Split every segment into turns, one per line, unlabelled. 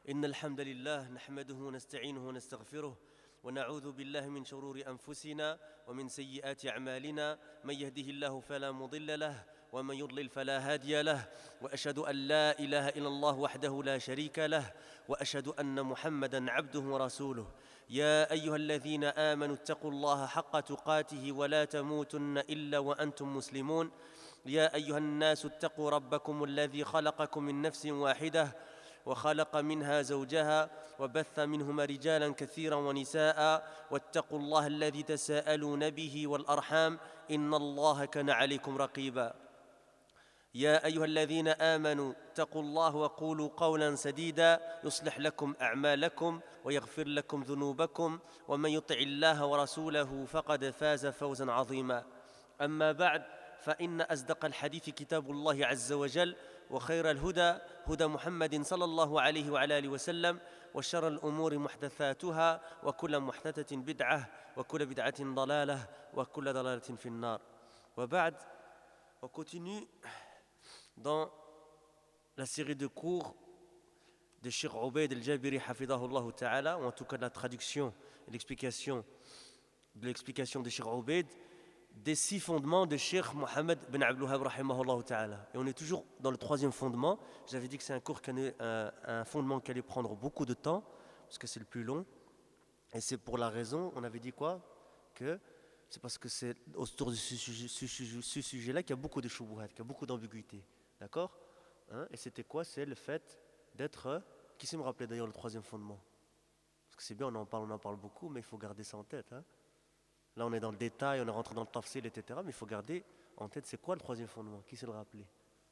إن الحمد لله نحمده ونستعينه ونستغفره ونعوذ بالله من شرور أنفسنا ومن سيئات أعمالنا من يهده الله فلا مضل له ومن يضلل فلا هادي له وأشهد أن لا إله إلا الله وحده لا شريك له وأشهد أن محمدًا عبده ورسوله يا أيها الذين آمنوا اتقوا الله حق تقاته ولا تموتن إلا وأنتم مسلمون يا أيها الناس اتقوا ربكم الذي خلقكم من نفس واحدة وخلق منها زوجها وبث منهما رجالا كثيرا ونساء واتقوا الله الذي تساءلون به والأرحام إن الله كان عليكم رقيبا يا أيها الذين آمنوا اتقوا الله وقولوا قولا سديدا يصلح لكم أعمالكم ويغفر لكم ذنوبكم ومن يطع الله ورسوله فقد فاز فوزا عظيما أما بعد فإن أصدق الحديث كتاب الله عز وجل وخير الهدى هدى محمد صلى الله عليه وعلى آله وسلم وشر الأمور محدثاتها وكل محدثة بدعة وكل بدعة ضلالة وكل ضلالة في النار وبعد on continue dans la série de cours de Cheikh Obaid al-Jabiri hafidahullah ta'ala, ou en tout cas de la traduction et l'explication de Cheikh Obaid des 6 fondements de Cheikh Mohammed bin Abdul Wahhab rahimahullah ta'ala. Et on est toujours dans le 3e fondement. J'avais dit que c'est un cours un fondement qui allait prendre beaucoup de temps, parce que c'est le plus long. Et c'est pour la raison, on avait dit quoi? Que c'est parce que c'est autour de ce sujet-là qu'il y a beaucoup de shubuhat, qu'il y a beaucoup d'ambiguïté. D'accord? Et c'était quoi? C'est le fait d'être... Qui sait me rappeler d'ailleurs le 3e fondement? Parce que c'est bien, on en parle beaucoup, mais il faut garder ça en tête. Là, on est dans le détail, on est rentré dans le tafsil, etc. Mais il faut garder en tête, c'est quoi le 3e fondement? Qui sait le rappeler?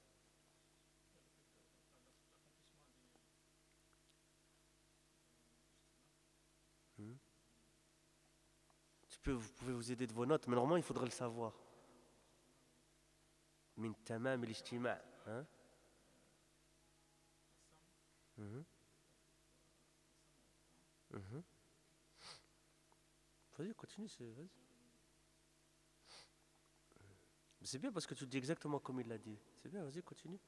Vous pouvez vous aider de vos notes, mais normalement, il faudrait le savoir. Min tamam al-ijtima'. Vas-y, continue, vas-y. C'est bien parce que tu le dis exactement comme il l'a dit. C'est bien, vas-y, continue.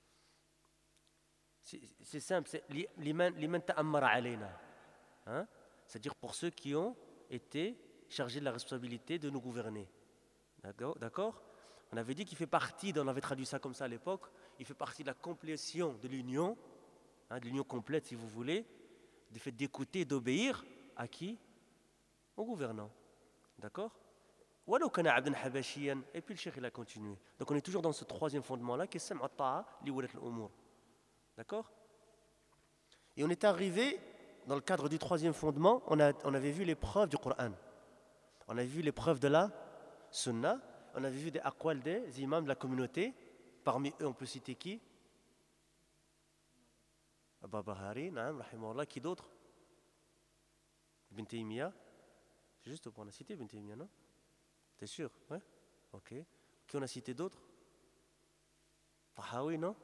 C'est simple, c'est liman ta'ammara alayna. C'est-à-dire pour ceux qui ont été chargés de la responsabilité de nous gouverner. D'accord? On avait dit qu'il fait partie, on avait traduit ça comme ça à l'époque, il fait partie de la complétion de l'union, de l'union complète si vous voulez, du fait d'écouter, d'obéir à qui? Au gouvernant. D'accord? Et puis le cheikh il a continué. Donc on est toujours dans ce 3e fondement-là qui est sam'a ta'a li walat al-umur. D'accord? Et on est arrivé, dans le cadre du 3e fondement, on avait vu les preuves du Coran. On avait vu les preuves de la Sunna. On avait vu des aqwal des imams de la communauté. Parmi eux, on peut citer qui? Al-Barbahari, rahimahullah. Qui d'autre? Ibn Taymiyyah. C'est juste pour la citer, Ibn Taymiyyah, non? T'es sûr? Ouais? Ok. Qui on a cité d'autres? Tahawi, non?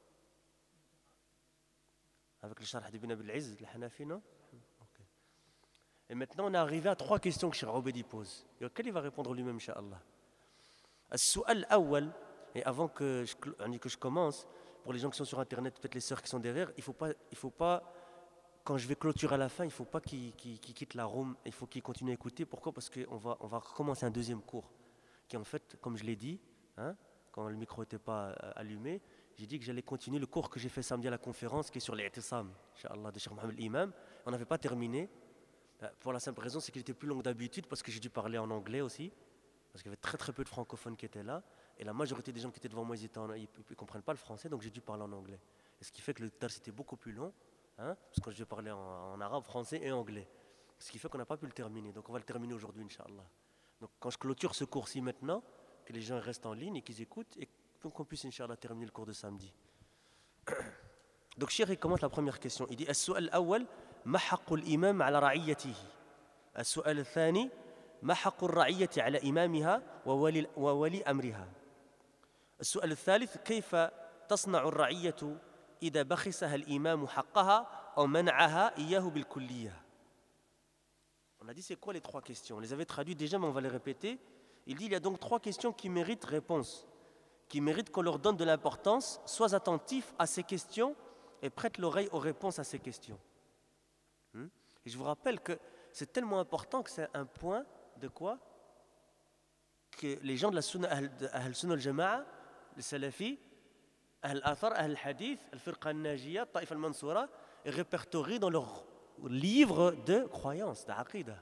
Avec le Sharh d'Ibn Abil Izz, le Hanafi, non? Okay. Et maintenant, on est arrivé à 3 questions que Cheikh Obaid pose. Et auxquelles il va répondre lui-même, Inch'Allah. As-su'al awwal, et avant que je commence, pour les gens qui sont sur Internet, peut-être les sœurs qui sont derrière, il faut pas, quand je vais clôturer à la fin, il ne faut pas qu'ils quittent la room, il faut qu'ils continuent à écouter. Pourquoi? Parce qu'on va recommencer un 2e cours, qui en fait, comme je l'ai dit, quand le micro n'était pas allumé, j'ai dit que j'allais continuer le cours que j'ai fait samedi à la conférence, qui est sur l'I'tisam, Inch'Allah, de Cheikh Mohammed l'imam. On n'avait pas terminé, pour la simple raison, c'est qu'il était plus long que d'habitude, parce que j'ai dû parler en anglais aussi, parce qu'il y avait très très peu de francophones qui étaient là, et la majorité des gens qui étaient devant moi, ils ne comprennent pas le français, donc j'ai dû parler en anglais. Et ce qui fait que le dars était beaucoup plus long, parce que je vais parler en arabe, français et anglais. Ce qui fait qu'on n'a pas pu le terminer, donc on va le terminer aujourd'hui, Inch'Allah. Donc quand je clôture ce cours-ci maintenant, que les gens restent en ligne et qu'ils écoutent, et qu'on puisse, Inch'Allah, terminer le cours de samedi. Donc Cheikh il commence la première question, il dit As-su'al awwal, ma haqqul imam ala ra'iyatihi. As-su'al al-thani, ما حق الرعية على إمامها وولي أمرها. السؤال الثالث كيف تصنع الرعية إذا بخسها الإمام حقها أو منعها إياه بالكلية. On a dit c'est quoi les 3 questions? On les avait traduites déjà mais on va les répéter. Il dit il y a donc 3 questions qui méritent réponse, qui méritent qu'on leur donne de l'importance. Sois attentif à ces questions et prête l'oreille aux réponses à ces questions. Et je vous rappelle que c'est tellement important que c'est un point de quoi que les gens de la Sunna, Ahl Sunna al-Jama'a, les Salafis, Ahl Athar, Ahl Hadith, Al-Firqa al-Najiyya, Taif al-Mansoura, répertorient dans leurs livres de croyance, d'Aqidah.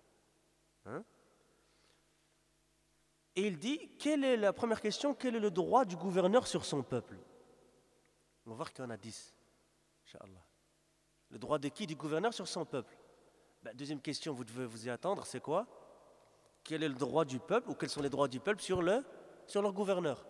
Et il dit, quelle est la première question, quel est le droit du gouverneur sur son peuple? On va voir qu'il y en a 10, Inch'Allah. Le droit de qui? Du gouverneur sur son peuple. Deuxième question, vous devez vous y attendre, c'est quoi? Quel est le droit du peuple, ou quels sont les droits du peuple sur leur gouverneur?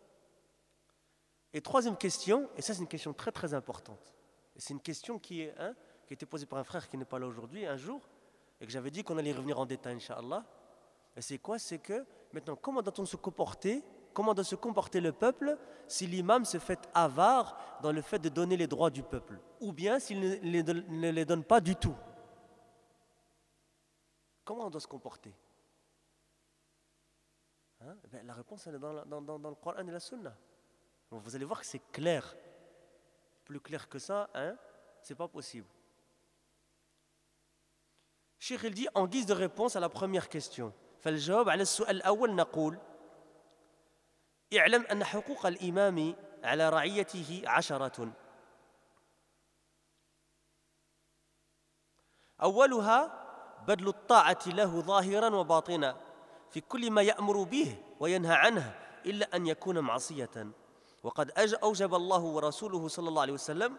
Et troisième question, et ça c'est une question très très importante, et c'est une question qui a été posée par un frère qui n'est pas là aujourd'hui, un jour, et que j'avais dit qu'on allait y revenir en détail, Inch'Allah. Et c'est quoi? C'est que, maintenant, comment doit-on se comporter? Comment doit se comporter le peuple si l'imam se fait avare dans le fait de donner les droits du peuple, ou bien s'il ne les donne pas du tout? Comment on doit se comporter? La réponse elle est dans le Coran et la Sunna. Donc vous allez voir que c'est clair. Plus clair que ça, c'est pas possible. Cheikh il dit en guise de réponse à la première question. فالجواب على السؤال الأول نقول اعلم أن حقوق الإمام على رعيته 10. أولها بذل الطاعة له ظاهرا وباطنا في كل ما يأمر به وينهى عنه إلا أن يكون معصية وقد أوجب الله ورسوله صلى الله عليه وسلم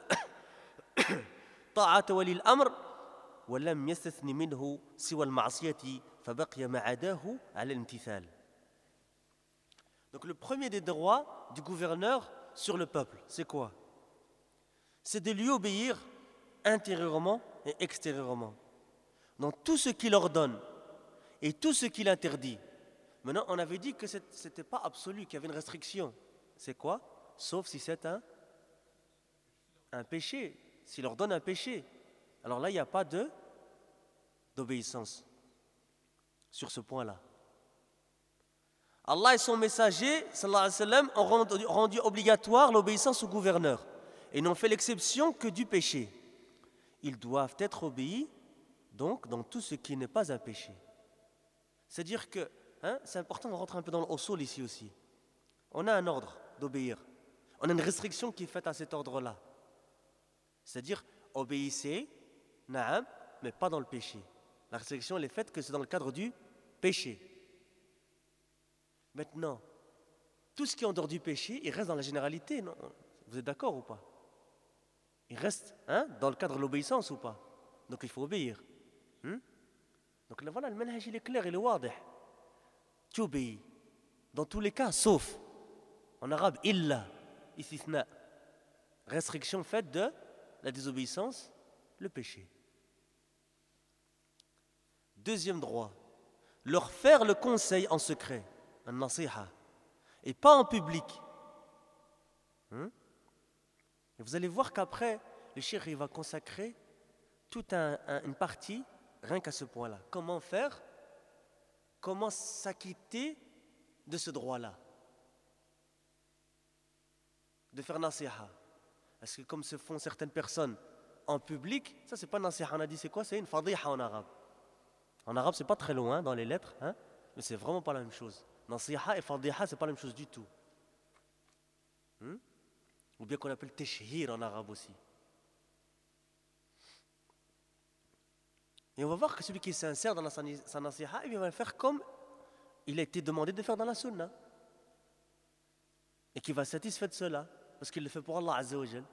طاعة ولي الأمر ولم يستثن منه سوى المعصية فبقي ما عداه على الامتثال. Donc le premier des droits du gouverneur sur le peuple, c'est quoi? C'est de lui obéir intérieurement et extérieurement dans tout ce qu'il ordonne et tout ce qu'il interdit. Maintenant, on avait dit que ce n'était pas absolu, qu'il y avait une restriction. C'est quoi? Sauf si c'est un péché, s'il ordonne un péché. Alors là, il n'y a pas d'obéissance sur ce point-là. Allah et son messager, sallallahu alayhi wa sallam, ont rendu obligatoire l'obéissance au gouverneur et n'ont fait l'exception que du péché. Ils doivent être obéis, donc, dans tout ce qui n'est pas un péché. C'est-à-dire que, c'est important de rentrer un peu dans le usul ici aussi. On a un ordre d'obéir. On a une restriction qui est faite à cet ordre-là. C'est-à-dire, obéissez, na'am, mais pas dans le péché. La restriction, elle est faite que c'est dans le cadre du péché. Maintenant, tout ce qui est en dehors du péché, il reste dans la généralité, non? Vous êtes d'accord ou pas? Il reste dans le cadre de l'obéissance ou pas? Donc il faut obéir. Donc là, voilà, le manhaj il est clair, il est wadih. Tu obéis. Dans tous les cas, sauf. En arabe, illa, istithna. Restriction faite de la désobéissance, le péché. Deuxième droit, leur faire le conseil en secret, un nasiha, et pas en public. Et vous allez voir qu'après, le cheikh il va consacrer toute une partie rien qu'à ce point-là. Comment faire? Comment s'acquitter de ce droit-là? De faire nasiha. Parce que comme se font certaines personnes en public, ça c'est pas nasiha, on a dit c'est quoi? C'est une fadiha en arabe. En arabe c'est pas très loin dans les lettres, mais c'est vraiment pas la même chose. Nasiha et fadiha c'est pas la même chose du tout. Ou bien qu'on appelle teshhir en arabe aussi. Et on va voir que celui qui est sincère dans sa nasiha, il va le faire comme il a été demandé de faire dans la sunna. Et qui va satisfaire de cela, parce qu'il le fait pour Allah Azza wa Jal.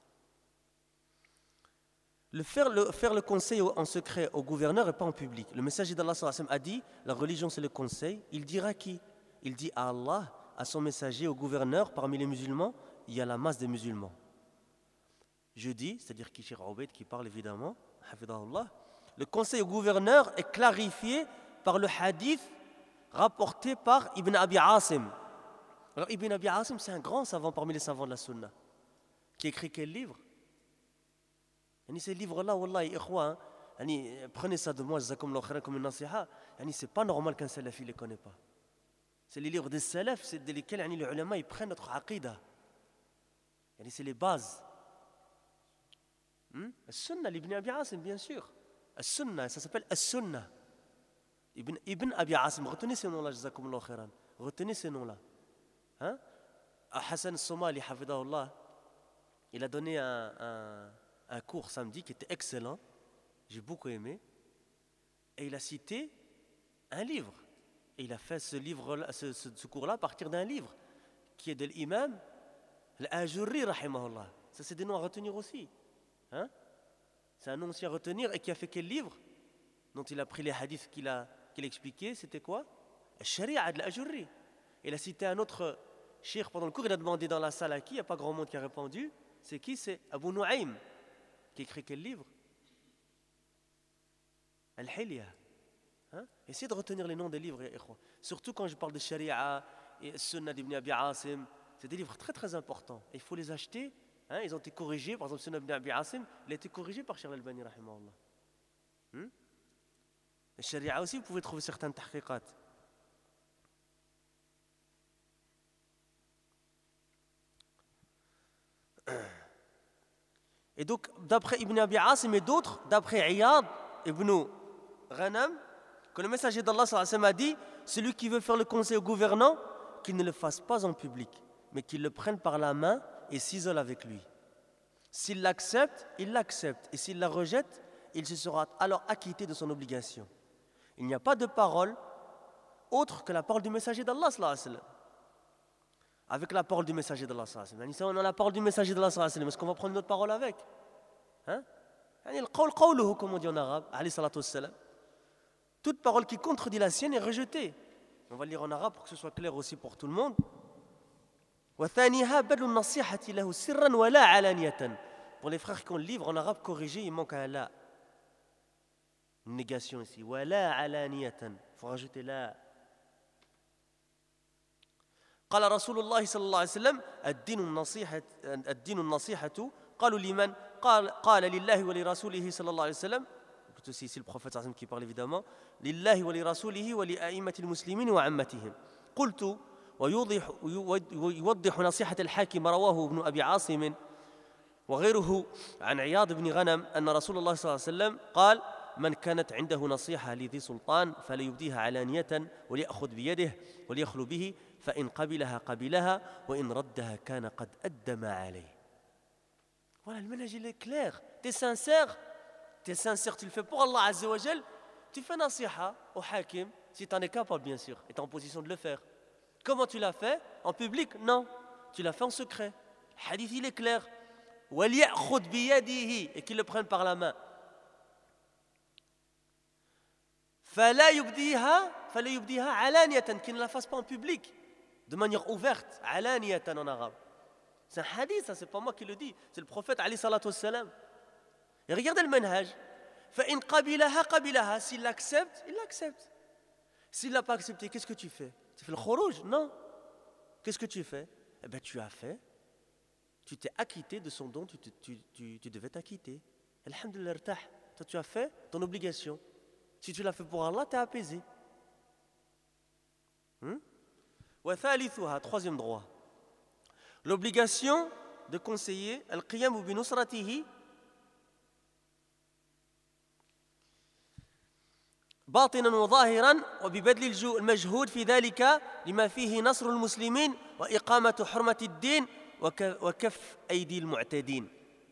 Faire le conseil en secret au gouverneur et pas en public. Le messager d'Allah sallallahu alayhi wa sallam a dit, la religion c'est le conseil. Il dira qui? Il dit à Allah, à son messager, au gouverneur, parmi les musulmans, il y a la masse des musulmans. Je dis, c'est-à-dire qui Cheikh Obeid qui parle évidemment, hafidahullah, le conseil au gouverneur est clarifié par le hadith rapporté par Ibn Abi Asim. Alors Ibn Abi Asim, c'est un grand savant parmi les savants de la Sunna, qui écrit quel livre? Ces livres-là, wallahi, ikhwa, prenez ça de moi, jazakumullahu khairan, comme une nasiha, c'est pas normal qu'un salafi ne les connaît pas. C'est les livres des salafs, c'est de lesquels les ulama ils prennent notre aqidah. C'est les bases. As-Sunnah, l'Ibn Abi Asim, bien sûr. As-Sunnah, ça s'appelle As-Sunnah. Ibn Abi Asim, retenez ces noms-là, jazakumullahu khairan. Retenez ces noms-là. Hein? Hassan Somali, hafidahullah, il a donné un cours samedi qui était excellent, j'ai beaucoup aimé, et il a cité un livre. Et il a fait ce cours-là à partir d'un livre qui est de l'imam Al-Ajurri, rahimahullah. Ça, c'est des noms à retenir aussi. Hein? C'est un nom aussi à retenir. Et qui a fait quel livre dont il a pris les hadiths qu'il expliquait? C'était quoi? Al-Sharia de l'Ajurri. Il a cité un autre cheikh pendant le cours. Il a demandé dans la salle à qui? Il n'y a pas grand monde qui a répondu. C'est qui? C'est Abu Nu'aym qui écrit quel livre? Al-Hilya. Hein? Essayez de retenir les noms des livres, surtout quand je parle de Sharia et Sunnah d'Ibn Abi Asim. C'est des livres très très importants. Et il faut les acheter. Hein? Ils ont été corrigés. Par exemple, Sunnah d'Ibn Abi Asim, il a été corrigé par Cheikh Al-Albani, rahimahullah. Le Sharia aussi, vous pouvez trouver certains tahqiqat. Et donc, d'après Ibn Abi Asim et d'autres, d'après Iyad ibn Ghanam, que le messager d'Allah a dit, celui qui veut faire le conseil au gouvernant, qu'il ne le fasse pas en public, mais qu'il le prenne par la main et s'isole avec lui. S'il l'accepte, il l'accepte. Et s'il la rejette, il se sera alors acquitté de son obligation. Il n'y a pas de parole autre que la parole du messager d'Allah. Avec la parole du messager d'Allah. On a la parole du messager d'Allah. Est-ce qu'on va prendre notre parole avec? Hein? Comme on dit en arabe, alayhi salatu wassalam. Toute parole qui contredit la sienne est rejetée. On va lire en arabe pour que ce soit clair aussi pour tout le monde. Pour les frères qui ont le livre en arabe corrigé, il manque un la. Une négation ici. Il faut rajouter la. قال رسول الله صلى الله عليه وسلم الدين النصيحة قالوا لمن قال لله ولرسوله صلى الله عليه وسلم. Plutôt c'est ici le prophète sallallahu alayhi wa sallam qui parle évidemment. لله ولرسوله ولأئمة المسلمين وعامتهم. قلت ويوضح نصيحة الحاكم رواه ابن أبي عاصم وغيره عن عياض بن غنم أن رسول الله صلى الله عليه وسلم قال من كانت عنده نصيحة لذي سلطان فليبديها علانية وليأخذ بيده وليخلو به فإن قبلها وإن ردها كان قد أدى ما عليه. Voilà, le ménage il est clair. T'es sincère, tu le fais pour Allah Azza wa Jal, tu fais nasiha au hakim, si tu en es capable bien sûr, et tu es en position de le faire. Comment tu l'as fait? En public? Non. Tu l'as fait en secret. Le hadith il est clair. وَلْيَأْخُذْ بِيَدِهِ et qu'il le prenne par la main. فَلَا يُبْدِيهَا عَلَانِيَةً qu'il ne la fasse pas en public, de manière ouverte, عَلَانِيَةً en arabe. C'est un hadith, ça c'est pas moi qui le dis, c'est le prophète alayhi salatu wassalam. Et regardez le manhaj. فَإِنْ قَبِلَهَا s'il l'accepte, il l'accepte. S'il ne l'a pas accepté, qu'est-ce que tu fais? Tu fais le khuruj? Non. Qu'est-ce que tu fais? Eh bien tu as fait, tu t'es acquitté de son don, tu devais t'acquitter. Alhamdulillah, toi tu as fait ton obligation. Si tu l'as fait pour Allah, tu es apaisé. Troisième droit. L'obligation de conseiller al-qiyam bi nusratihi باطنا وظاهرا وببذل المجهود في ذلك لما فيه نصر المسلمين وإقامة حرمة الدين وكف أيدي المعتدين.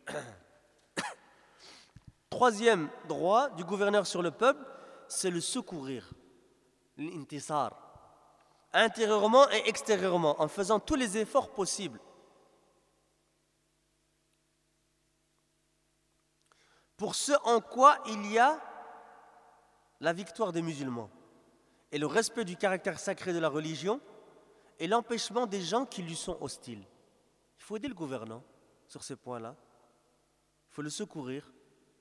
Troisième droit du gouverneur sur le peuple, c'est le secourir, l'intisar, intérieurement et extérieurement, en faisant tous les efforts possibles. Pour ce en quoi il y a la victoire des musulmans et le respect du caractère sacré de la religion et l'empêchement des gens qui lui sont hostiles. Il faut aider le gouvernant sur ces points-là. Il faut le secourir.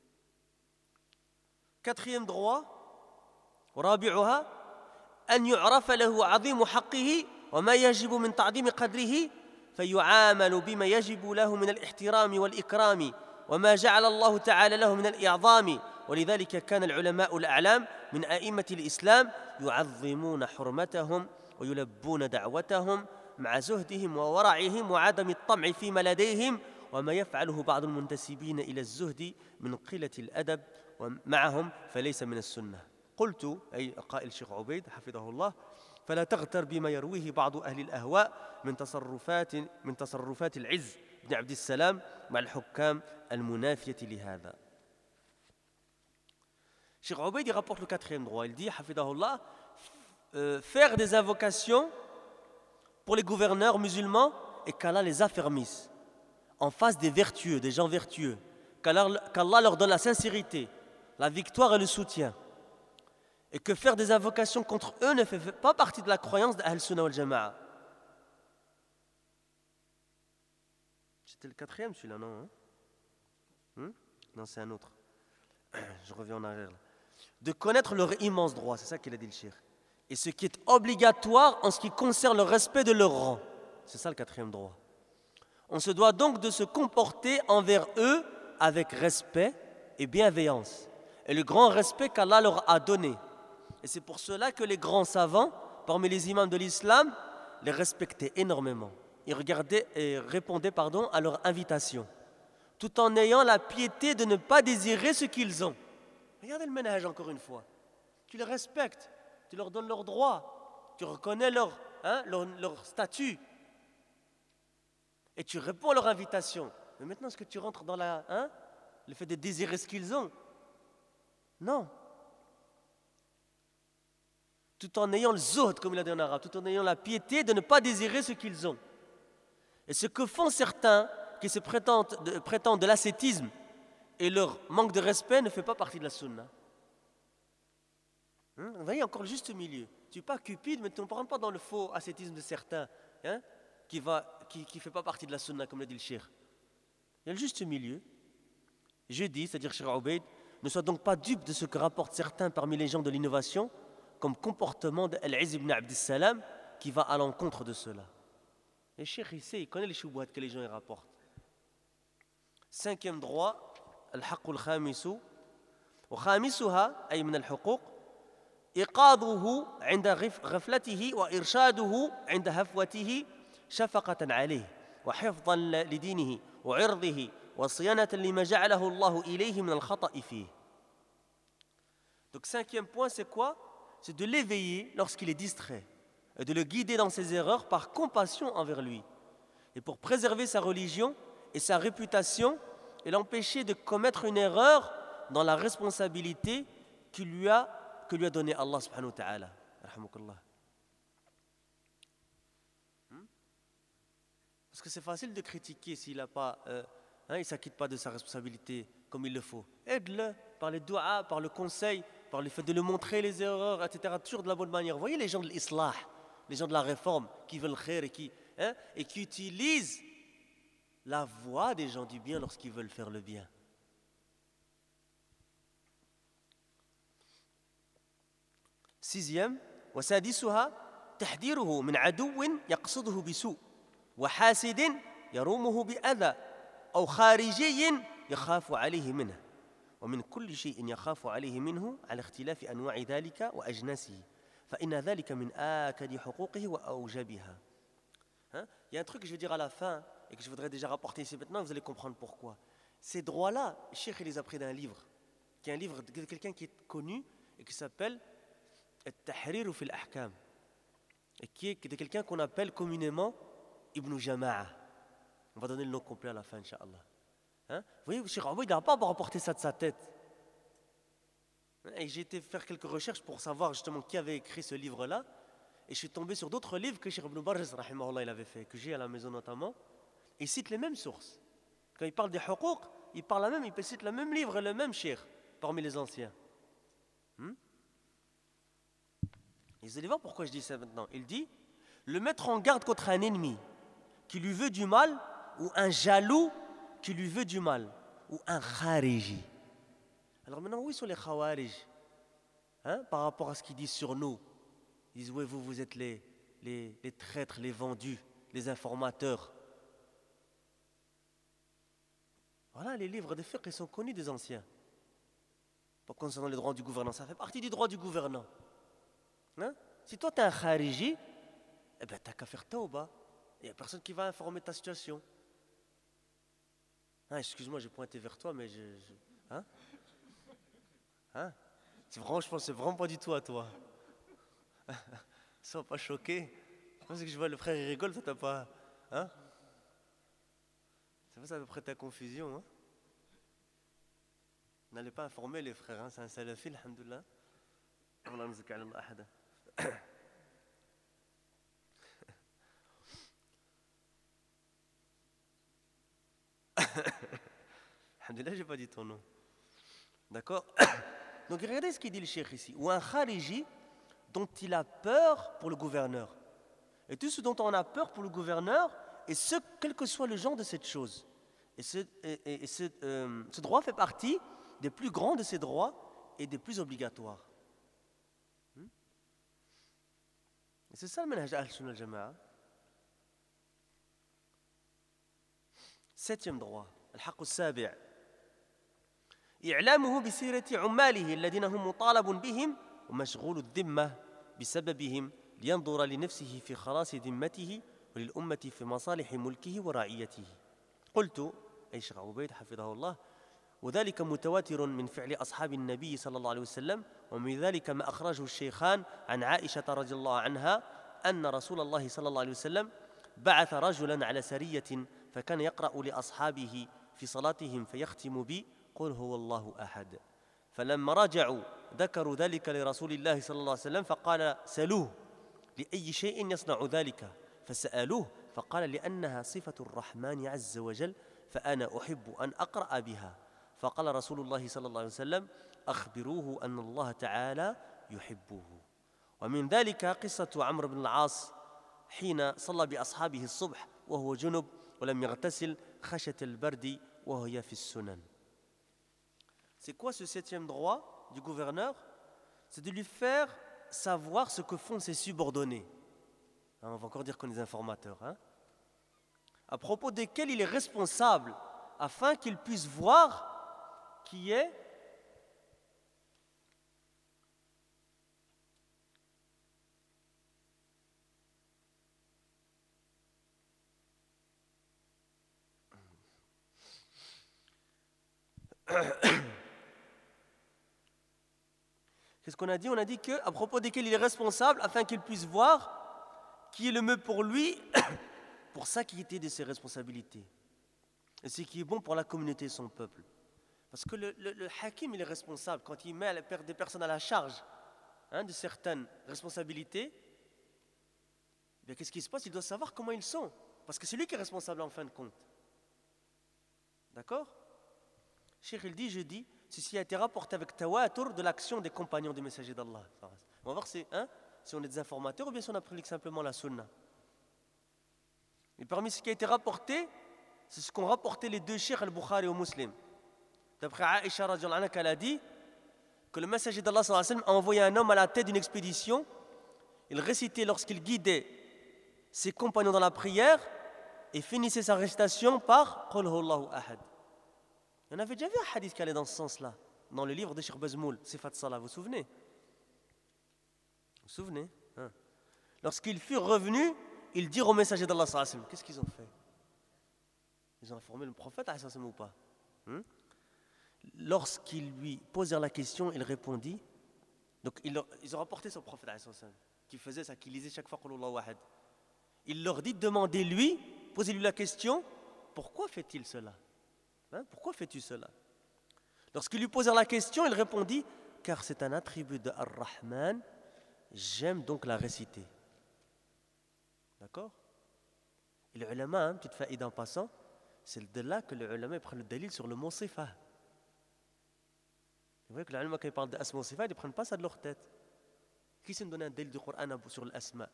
Quatrième droit, رابعها أن يعرف له عظيم حقه وما يجب من تعظيم قدره فيعامل بما يجب له من الاحترام والإكرام وما جعل الله تعالى له من الإعظام ولذلك كان العلماء الأعلام من أئمة الإسلام يعظمون حرمتهم ويلبون دعوتهم مع زهدهم وورعهم وعدم الطمع فيما لديهم وما يفعله بعض المنتسبين إلى الزهد من قلة الأدب معهم فليس من السنة. قلت أي قائل الشيخ عبيد حفظه الله فلا تغتر بما يرويه بعض أهل الأهواء من تصرفات العز بن عبد السلام مع الحكام المنافية لهذا. Cheikh Obeid rapporte le quatrième droit. Il dit, hafidahullah, faire des invocations pour les gouverneurs musulmans et qu'Allah les affermisse en face des vertueux, des gens vertueux, qu'Allah leur donne la sincérité, la victoire et le soutien. Et que faire des invocations contre eux ne fait pas partie de la croyance d'Ahl Sunnah wal Jama'a. C'était le quatrième celui-là, non Non, c'est un autre. Je reviens en arrière. De connaître leur immense droit, c'est ça qu'il a dit le cheikh. Et ce qui est obligatoire en ce qui concerne le respect de leur rang. C'est ça le quatrième droit. On se doit donc de se comporter envers eux avec respect et bienveillance. Et le grand respect qu'Allah leur a donné. Et c'est pour cela que les grands savants, parmi les imams de l'islam, les respectaient énormément. Ils répondaient à leur invitation, tout en ayant la piété de ne pas désirer ce qu'ils ont. Regardez le manhaj encore une fois. Tu les respectes, tu leur donnes leurs droits, tu reconnais leur statut et tu réponds à leur invitation. Mais maintenant, est-ce que tu rentres dans le fait de désirer ce qu'ils ont? Non. Tout en ayant le zuhd, comme il a dit en arabe, tout en ayant la piété de ne pas désirer ce qu'ils ont. Et ce que font certains qui se prétendent de l'ascétisme et leur manque de respect ne fait pas partie de la sunna. Vous voyez, encore le juste milieu. Tu n'es pas cupide, mais tu ne rentres pas dans le faux ascétisme de certains qui ne fait pas partie de la sunna, comme l'a dit le cheikh. Il y a le juste milieu. Je dis, c'est-à-dire Cheikh Obeid, ne sois donc pas dupe de ce que rapportent certains parmi les gens de l'innovation comme comportement d'Al-Izz ibn Abd Salam qui va à l'encontre de cela. Et Cheikh, il connaît les choubouhats que les gens y rapportent. Cinquième droit, الحق الخامس وخامسها أي من الحقوق إيقاظه عند غفلته وإرشاده عند هفوته شفقة عليه وحفظا لدينه وعرضه وصيانة لما جعله الله إليه من الخطأ فيه. Donc cinquième point, c'est quoi? C'est de l'éveiller lorsqu'il est distrait et de le guider dans ses erreurs par compassion envers lui et pour préserver sa religion et sa réputation et l'empêcher de commettre une erreur dans la responsabilité que lui a donné Allah subhanahu wa ta'ala. Parce que c'est facile de critiquer s'il ne s'acquitte pas de sa responsabilité comme il le faut. Aide-le par les du'a, par le conseil, par le fait de lui montrer les erreurs, etc. Toujours de la bonne manière. Vous voyez les gens de l'islah, les gens de la réforme qui veulent khair et qui utilisent la voix des gens du bien lorsqu'ils veulent faire le bien. Sixième, وسادسها تحذيره من عدو يقصده بسوء وحاسد يرومه بأذى أو خارجي يخاف عليه منه ومن كل شيء يخاف عليه منه على اختلاف أنواع ذلك وأجناسه فإن ذلك من آكد حقوقه وأوجبها. Il y a un truc que je vais dire à la fin et que je voudrais déjà rapporter ici maintenant, vous allez comprendre pourquoi. Ces droits-là, le cheikh les a pris d'un livre, qui est un livre de quelqu'un qui est connu et qui s'appelle Al-Tahrir fi al-Ahkam, et qui est de quelqu'un qu'on appelle communément Ibn Jama'a. On va donner le nom complet à la fin, Inch'Allah. Vous voyez, Cheikh Obeid n'a pas rapporté ça de sa tête. Et j'ai été faire quelques recherches pour savoir justement qui avait écrit ce livre-là. Et je suis tombé sur d'autres livres que Cheikh Ibn Barjaz, rahimahullah, il avait fait, que j'ai à la maison notamment. Et il cite les mêmes sources. Quand il parle des huquq, il cite le même livre, le même cheikh, parmi les anciens. Et vous allez voir pourquoi je dis ça maintenant. Il dit, le mettre en garde contre un ennemi qui lui veut du mal, ou un jaloux qui lui veut du mal, ou un khariji. Alors maintenant, où sont les khawarij par rapport à ce qu'ils disent sur nous? Ils disent, oui, vous êtes les traîtres, les vendus, les informateurs. Voilà, les livres de fiqh, ils sont connus des anciens. Concernant les droits du gouvernant, ça fait partie du droit du gouvernant. Si toi, tu es un khariji, eh ben, tu n'as qu'à faire tauba. Il n'y a personne qui va informer ta situation. Ah, excuse-moi, j'ai pointé vers toi, mais hein? Hein? Franchement, c'est vraiment pas du tout à toi. Sois pas choqué. Parce que je vois le frère, il rigole, toi t'as pas. Hein? C'est pas ça à peu près ta confusion, hein? N'allez pas informer les frères, hein? C'est un salafi, alhamdoulilah. Allah nous zakka Allah ahada. Alhamdoulilah, j'ai pas dit ton nom. D'accord? Donc regardez ce qu'il dit le cheikh ici. Ou un khariji dont il a peur pour le gouverneur. Et tout ce dont on a peur pour le gouverneur, et ce, quel que soit le genre de cette chose. Et ce droit fait partie des plus grands de ces droits et des plus obligatoires. Et c'est ça le manhaj al-Sunnah al-Jama'a. Septième droit, al-Haqq al-Sabi'. إعلامه بسيرة عماله الذين هم مطالب بهم ومشغول الذمة بسببهم لينظر لنفسه في خلاص ذمته وللأمة في مصالح ملكه ورعيته. قلت أي شيخ عبيد حفظه الله وذلك متواتر من فعل أصحاب النبي صلى الله عليه وسلم ومن ذلك ما أخرجه الشيخان عن عائشة رضي الله عنها أن رسول الله صلى الله عليه وسلم بعث رجلا على سرية فكان يقرأ لأصحابه في صلاتهم فيختم قل هو الله أحد فلما رجعوا ذكروا ذلك لرسول الله صلى الله عليه وسلم فقال سألوه لأي شيء يصنع ذلك فسألوه فقال لأنها صفة الرحمن عز وجل فأنا أحب أن أقرأ بها فقال رسول الله صلى الله عليه وسلم أخبروه أن الله تعالى يحبه. ومن ذلك قصة عمرو بن العاص حين صلى بأصحابه الصبح وهو جنب ولم يغتسل خشية البرد وهي في السنن. C'est quoi ce septième droit du gouverneur? C'est de lui faire savoir ce que font ses subordonnés. On va encore dire qu'on est des informateurs. Hein? À propos desquels il est responsable, afin qu'il puisse voir qui est Qu'est-ce qu'on a dit? On a dit qu'à propos desquels il est responsable, afin qu'il puisse voir qui est le mieux pour lui, pour s'acquitter de ses responsabilités. Et ce qui est bon pour la communauté et son peuple. Parce que le hakim, il est responsable quand il met des personnes à la charge de certaines responsabilités. Bien, qu'est-ce qui se passe? Il doit savoir comment ils sont. Parce que c'est lui qui est responsable en fin de compte. D'accord? Cheikh, il dit, je dis, ceci a été rapporté avec tawatur de l'action des compagnons du messager d'Allah. On va voir si on est des informateurs ou bien si on applique simplement la sunna. Et parmi ce qui a été rapporté, c'est ce qu'ont rapporté les deux cheikhs al-Bukhari au Muslim. D'après Aïcha radhiyallahu anha, qu'elle a dit que le messager d'Allah sallallahu alayhi wa sallam a envoyé un homme à la tête d'une expédition. Il récitait lorsqu'il guidait ses compagnons dans la prière et finissait sa récitation par Qul huwallahu ahad. On avait déjà vu un hadith qui allait dans ce sens-là, dans le livre de Cheikh Bazmoul, Sifat Salah, vous vous souvenez? Vous vous souvenez? Lorsqu'ils furent revenus, ils dirent au messager d'Allah sallallahu alayhi wa sallam, qu'est-ce qu'ils ont fait? Ils ont informé le prophète ou pas? Lorsqu'ils lui posèrent la question, il répondit. Donc ils ont rapporté son prophète qui faisait ça, qui lisait chaque fois Qul huwallahu ahad. Il leur dit, demandez-lui, posez-lui la question, pourquoi fait-il cela? Pourquoi fais-tu cela? Lorsqu'ils lui posèrent la question, il répondit, car c'est un attribut de Ar-Rahman, j'aime donc la réciter. D'accord? Et les ulama, petite faïda en passant, c'est de là que les ulama prennent le dalil sur le mot sifa. Vous voyez que les ulama, quand ils parlent d'asma ou sifa, ils ne prennent pas ça de leur tête. Qui s'est donné un dalil du Coran sur l'asma?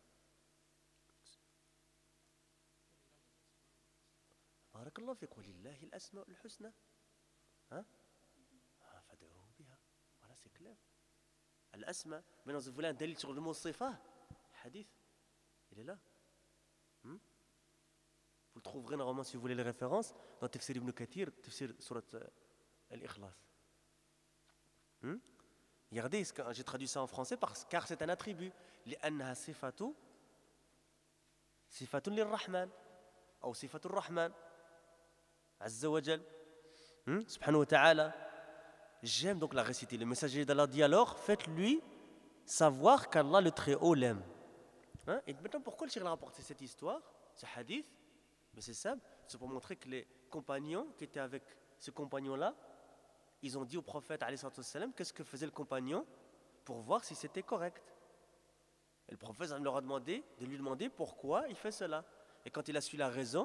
Barakallahu fik, walillahi al-asma al-husna. Fad'uhu biha. Voilà, c'est clair. Al-asma. Maintenant, vous voulez un dalil sur le mot sifa? Hadith. Il est là. Vous le trouverez normalement, si vous voulez les références, dans Tafsir Ibn Kathir, Tafsir Surat Al-Ikhlas. Regardez, j'ai traduit ça en français car c'est un attribut. لأنها صفة للرحمن أو صفة الرحمن. Azza wa Jal, subhanahu wa ta'ala. J'aime donc la réciter. Le messager d'Allah dit alors, faites-lui savoir qu'Allah le Très-Haut l'aime. Et maintenant, pourquoi le Cheikh a rapporté cette histoire, ce hadith? Mais c'est simple, c'est pour montrer que les compagnons qui étaient avec ce compagnon-là, ils ont dit au prophète, alayhi salatu wassalam, qu'est-ce que faisait le compagnon pour voir si c'était correct. Et le prophète leur a demandé de lui demander pourquoi il fait cela. Et quand il a su la raison,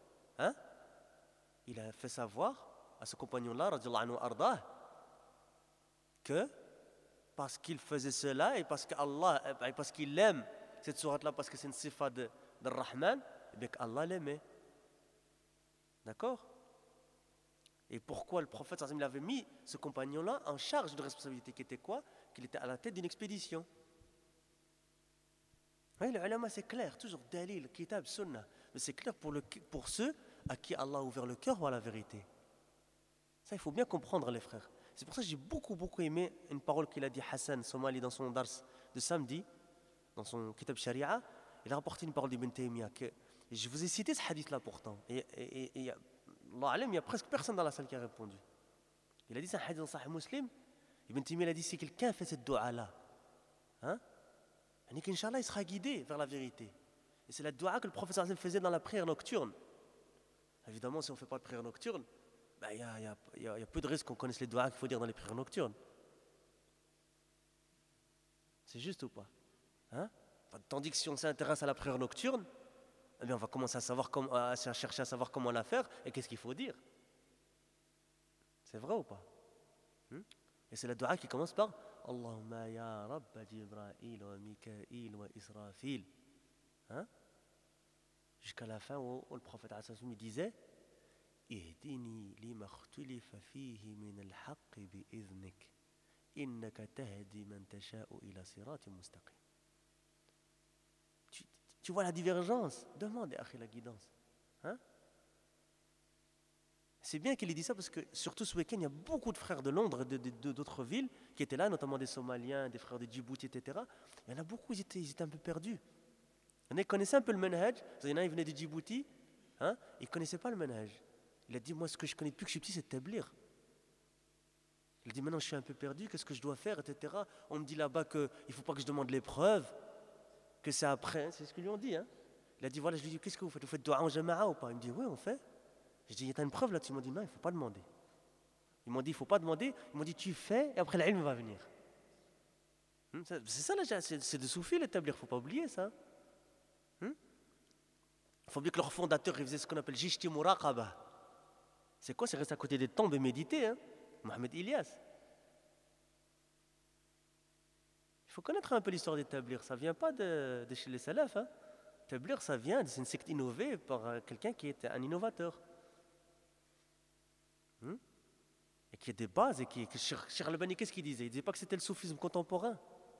il a fait savoir à ce compagnon-là, radiyallahu anhu ardah, que parce qu'il faisait cela et parce qu'il aime cette sourate-là, parce que c'est une sifa de Rahman, et bien qu'Allah l'aimait. D'accord? Et pourquoi le prophète il avait mis ce compagnon-là en charge de responsabilité qui était quoi? Qu'il était à la tête d'une expédition. Oui, le ulama c'est clair, toujours dalil, kitab, sunnah. Mais c'est clair pour ceux à qui Allah a ouvert le cœur à la vérité. Ça, il faut bien comprendre, les frères. C'est pour ça que j'ai beaucoup aimé une parole qu'il a dit Hassan Somali dans son dars de samedi, dans son kitab Sharia. Il a rapporté une parole d'Ibn Taymiyyah. Je vous ai cité ce hadith-là pourtant. Et il y a presque personne dans la salle qui a répondu. Il a dit c'est un hadith dans Sahih Muslim. Ibn Taymiyyah a dit si quelqu'un fait cette dua-là, qu'Inch'Allah il sera guidé vers la vérité. Et c'est la dua que le prophète faisait dans la prière nocturne. Évidemment, si on ne fait pas de prière nocturne, il y a peu de risques qu'on connaisse les duas qu'il faut dire dans les prières nocturnes. C'est juste ou pas? Tandis que si on s'intéresse à la prière nocturne, eh bien on va commencer à chercher à savoir comment la faire et qu'est-ce qu'il faut dire. C'est vrai ou pas? Et c'est la dua qui commence par Allahumma ya Rabba Jibra'il wa Mika'il wa Israfil. Jusqu'à la fin où le prophète disait Ihdini lima ikhtalafa fihi min al-haqq bi'idhnik innaka tahdi man tasha'u ila siratin mustaqim. Tu vois la divergence? Demande à la guidance. C'est bien qu'il ait dit ça parce que surtout ce week-end, il y a beaucoup de frères de Londres et d'autres villes qui étaient là, notamment des Somaliens, des frères de Djibouti, etc. Il y en a beaucoup, ils étaient un peu perdus. Il y en a qui connaissaient un peu le manhaj. Il y en a qui venaient de Djibouti, ils ne connaissaient pas le manhaj. Il a dit, moi ce que je connais depuis que je suis petit, c'est tablir. Il a dit, maintenant je suis un peu perdu, qu'est-ce que je dois faire, etc. On me dit là-bas qu'il ne faut pas que je demande les preuves, que c'est après, c'est ce qu'ils lui ont dit. Il a dit, voilà, je lui dis, qu'est-ce que vous faites? Vous faites dua en jama'a ou pas? Il me dit, oui, on fait. Je dis, il y a une preuve là-dessus? Ils m'ont dit, non, il ne faut pas demander. Ils m'ont dit, il ne faut pas demander. Ils m'ont dit, tu fais et après l'ilm va venir. C'est ça, là, c'est de soufi l'établir, il ne faut pas oublier ça. Il faut oublier que leur fondateur, il faisait ce qu'on appelle Jishti Muraqaba. C'est quoi? C'est rester à côté des tombes et méditer, Mohamed Ilyas. Il faut connaître un peu l'histoire d'établir. Ça ne vient pas de chez les salafs. Établir, ça vient, c'est une secte innovée par quelqu'un qui est un innovateur. Et qui a des bases. Et Cheikh Al-Albani, qu'est-ce qu'il disait? Il ne disait pas que c'était le soufisme contemporain.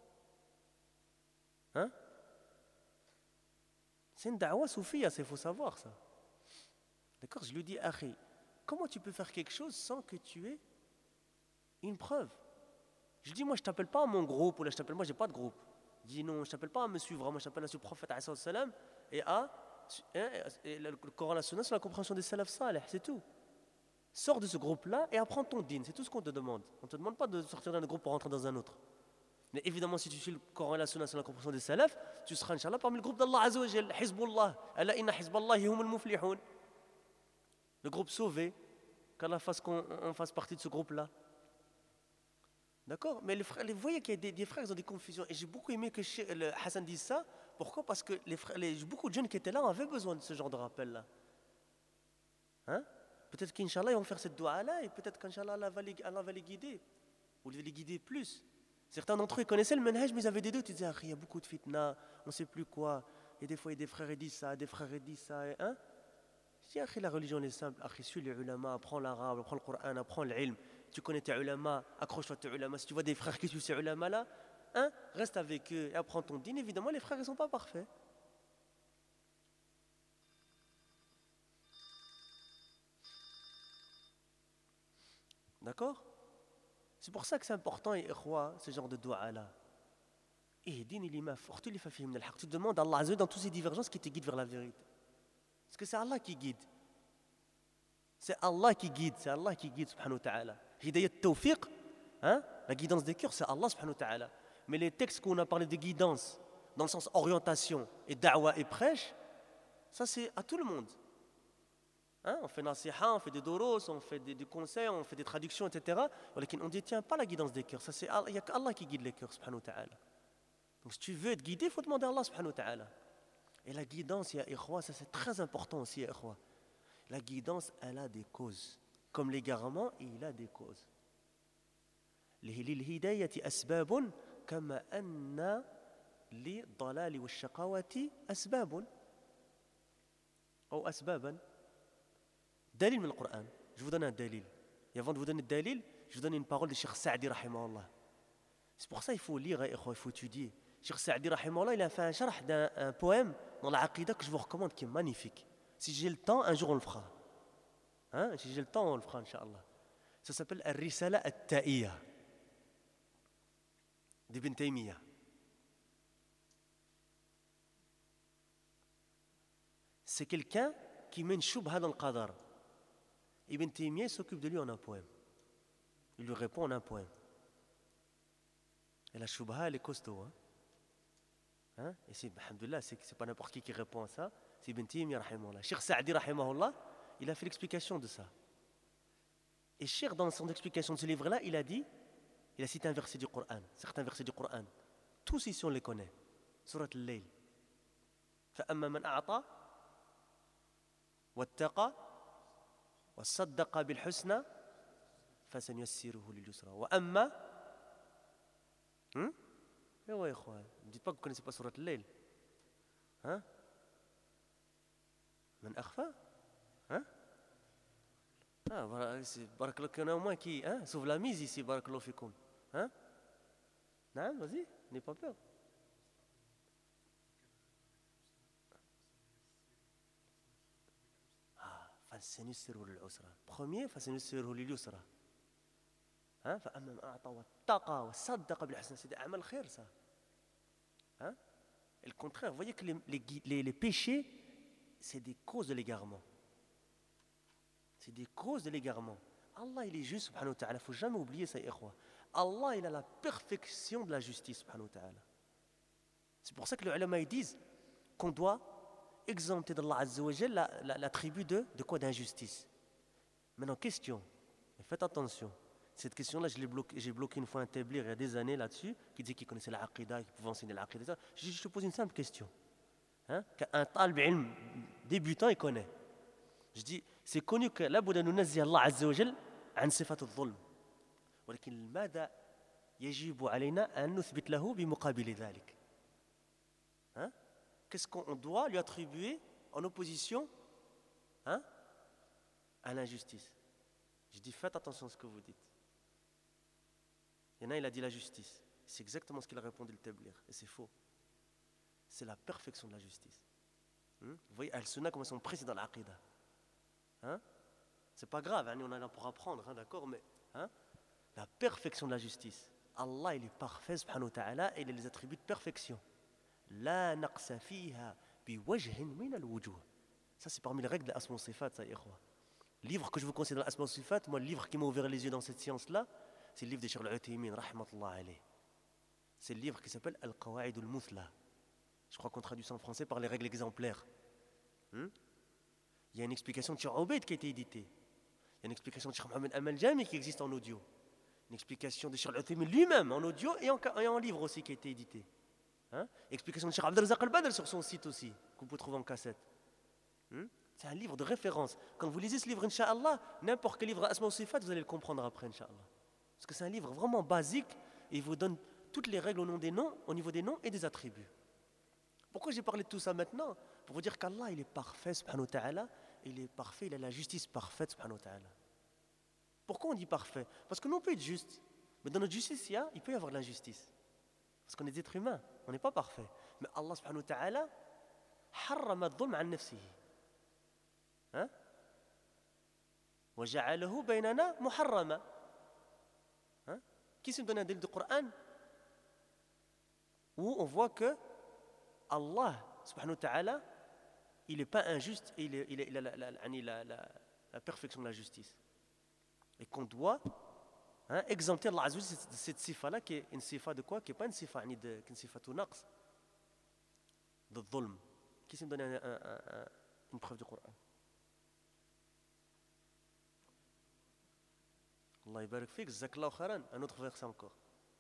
C'est une da'wa soufia, il faut savoir ça. D'accord? Je lui dis, Akhi, comment tu peux faire quelque chose sans que tu aies une preuve? Je dis, moi je t'appelle pas à mon groupe, ou là je t'appelle, moi j'ai pas de groupe. Je dis, non, je t'appelle pas à me suivre, moi je t'appelle à ce prophète et le Coran et la Sunna, c'est la compréhension des salaf salih, c'est tout. Sors de ce groupe-là et apprends ton din, c'est tout ce qu'on te demande. On ne te demande pas de sortir d'un groupe pour rentrer dans un autre. Mais évidemment, si tu suis le Coran et la Sunna, c'est la compréhension des salaf, tu seras, Inch'Allah, parmi le groupe d'Allah Azza wa Jal, Hizbullah. Ala inna Hizballahi humul muflihun. Le groupe sauvé, qu'Allah fasse qu'on fasse partie de ce groupe-là. D'accord? Mais vous voyez qu'il y a des frères qui ont des confusions. Et j'ai beaucoup aimé que Hassan dise ça. Pourquoi? Parce que beaucoup de jeunes qui étaient là avaient besoin de ce genre de rappel-là. Peut-être qu'Inch'Allah, ils vont faire cette dua-là et peut-être qu'Inch'Allah, Allah va les guider. Ou les guider plus. Certains d'entre eux ils connaissaient le manhaj, mais ils avaient des doutes. Ils disaient, il y a beaucoup de fitna, on ne sait plus quoi. Et des fois, il y a des frères qui disent ça, des frères qui disent ça. Je dis, la religion est simple. Suis les ulama, apprends l'arabe, apprends le Coran, apprends l'ilm. Tu connais tes ulama, accroche-toi à tes ulama. Si tu vois des frères qui suivent ces ulama-là, reste avec eux et apprends ton din. Évidemment, les frères, ils ne sont pas parfaits. D'accord? C'est pour ça que c'est important, ce genre de dua-là. Tu demandes à Allah Azza dans toutes ces divergences qui te guident vers la vérité. Parce que c'est Allah qui guide. C'est Allah qui guide, subhanahu wa ta'ala. Hidayat tawfiq, hein? La guidance des cœurs, c'est Allah subhanahu wa ta'ala. Mais les textes qu'on a parlé de guidance, dans le sens orientation et da'wa et prêche, ça c'est à tout le monde. Hein? On fait nasiha, on fait des doros, on fait des conseils, on fait des traductions, etc. On ne détient pas la guidance des cœurs. Il n'y a qu'Allah qui guide les cœurs, subhanahu wa ta'ala. Donc si tu veux être guidé, il faut demander à Allah subhanahu wa ta'ala. Et la guidance, ya ikhwa, ça c'est très important aussi, ya ikhwa. La guidance, elle a des causes. Comme l'égarement, il a des causes. للهداية أسباب كما أن للضلال والشقاوة أسباب أو أسبابا. دليل من القرآن. Je vous donne un dalil. Et avant de vous donner le dalil, je vous donne une parole de Cheikh Saadi rahimahullah. C'est pour ça qu'il faut lire, il faut étudier. Cheikh Saadi rahimahullah, il a fait un sharh d'un poème dans la Aqidah que je vous recommande, qui est magnifique. Si j'ai le temps, un jour on le fera. Hein? Si j'ai le temps, on le fera, Inch'Allah. Ça s'appelle Al-Risala Al-Ta'iyya d'Ibn Taymiyyah. C'est quelqu'un qui met une shubha dans le qadar. Ibn Taymiyyah s'occupe de lui en un poème. Il lui répond en un poème. Et la shubha, elle est costaud. Hein? Et c'est, alhamdoulilah, c'est pas n'importe qui répond à ça. C'est Ibn Taymiyyah, rahimahullah. Cheikh Saadi, rahimahullah, il a fait l'explication de ça. Et Cheikh, dans son explication de ce livre-là, il a cité un verset du Coran, certains versets du Coran. Tous ici, on les connaît. Surat al-Layl. فَأَمَّا مَنْ أَعْطَى وَاتَّقَى وَصَدَّقَ بِالْحُسْنَى فَسَنُيَسِّرُهُ لِلْيُسْرَى وَأَمَّا Eh ouais, ne me dites pas que vous ne connaissez pas Surat al-Layl. Hein? Man akhfa? Hein? Ah, voilà, c'est barakallahu, qu'il y en a au moins qui sauve la mise ici, barakallahu fikoum. Hein? Non, vas-y, n'aie pas peur. فَسَنُيَسِّرُهُ لِلْعُسْرَى. Premier, فَسَنُيَسِّرُهُ لِلْيُسْرَى. Hein? فَأَمَّا مَنْ أَعْطَى وَاتَّقَى وَصَدَّقَ بِالْحُسْنَى. C'est des amal khair, ça. Hein? Et le contraire, vous voyez que les péchés, c'est des causes de l'égarement. C'est des causes de l'égarement. Allah, il est juste, subhanahu wa ta'ala. Il ne faut jamais oublier ça, ikhwa. Allah, il a la perfection de la justice, subhanahu wa ta'ala. C'est pour ça que les ulama ils disent qu'on doit exempter d'Allah Azza wa Jal la tribu de quoi? D'injustice. Maintenant, question. Et faites attention. Cette question-là, j'ai bloqué une fois un tablir il y a des années là-dessus, qui disait qu'il connaissait l'aqida, qu'il pouvait enseigner l'aqida. Je te pose une simple question. Qu'un talib ilm débutant, il connaît. Je dis, c'est connu que لابد أن ننزه الله عز وجل عن صفة الظلم. ولكن ماذا يجب علينا أن نثبت له بمقابل ذلك؟ Qu'est-ce qu'on doit lui attribuer en opposition à l'injustice? Je dis, faites attention à ce que vous dites. Il y en a, il a dit la justice. C'est exactement ce qu'il a répondu le tablir. Et c'est faux. C'est la perfection de la justice. Vous voyez, Al-Sunnah, comme ils sont précis dans l'Aqidah. C'est pas grave, on est là pour apprendre, d'accord, mais la perfection de la justice. Allah, il est parfait, subhanahu wa ta'ala, et il a les attributs de perfection. La naqsa fiha biwajhin min al-wujuh. Ça, c'est parmi les règles de l'asma wa sifat, ça, ikhwa. Le livre que je vous conseille dans l'asma wa sifat, moi, le livre qui m'a ouvert les yeux dans cette science-là, c'est le livre de Cheikh Al-Uthaymin, rahmatullah alayh. C'est le livre qui s'appelle Al-Qawa'id al-Muthla. Je crois qu'on traduit ça en français par les règles exemplaires. Il y a une explication de Cheikh Obeid qui a été éditée. Il y a une explication de Cheikh Mohamed Amal-Jami qui existe en audio. Une explication de Cheikh Al-Uthaymin lui-même en audio et en livre aussi qui a été édité. Explication de Cheikh Abdelrazak Al-Badr sur son site aussi, que vous pouvez trouver en cassette. C'est un livre de référence. Quand vous lisez ce livre, Inch'Allah, n'importe quel livre Asma wa Sifat, vous allez le comprendre après, Inch'Allah. Parce que c'est un livre vraiment basique et il vous donne toutes les règles au niveau des noms et des attributs. Pourquoi j'ai parlé de tout ça maintenant? Pour vous dire qu'Allah, il est parfait, subhanahu wa ta'ala. Il est parfait, il a la justice parfaite, subhanahu wa ta'ala. Pourquoi on dit parfait? Parce que nous, on peut être juste. Mais dans notre justice, il peut y avoir de l'injustice. Parce qu'on est des êtres humains, on n'est pas parfait. Mais Allah, subhanahu wa ta'ala, harrama al-dhulm an nafsihi. Wa ja'alahu baynana muharrama. Qui se donne un délai du Coran où on voit que Allah, subhanahu wa ta'ala, il n'est pas injuste et il a la perfection de la justice. Et qu'on doit exempter Allah Azza wa Jalla de cette sifa-là, qui est une sifa de quoi? Qui n'est pas une sifa, une sifa tout naqs, de dhulm. Qui s'est donné une preuve du Coran? Allah yabarak fik, jazakallahu khairan. Un autre verset encore.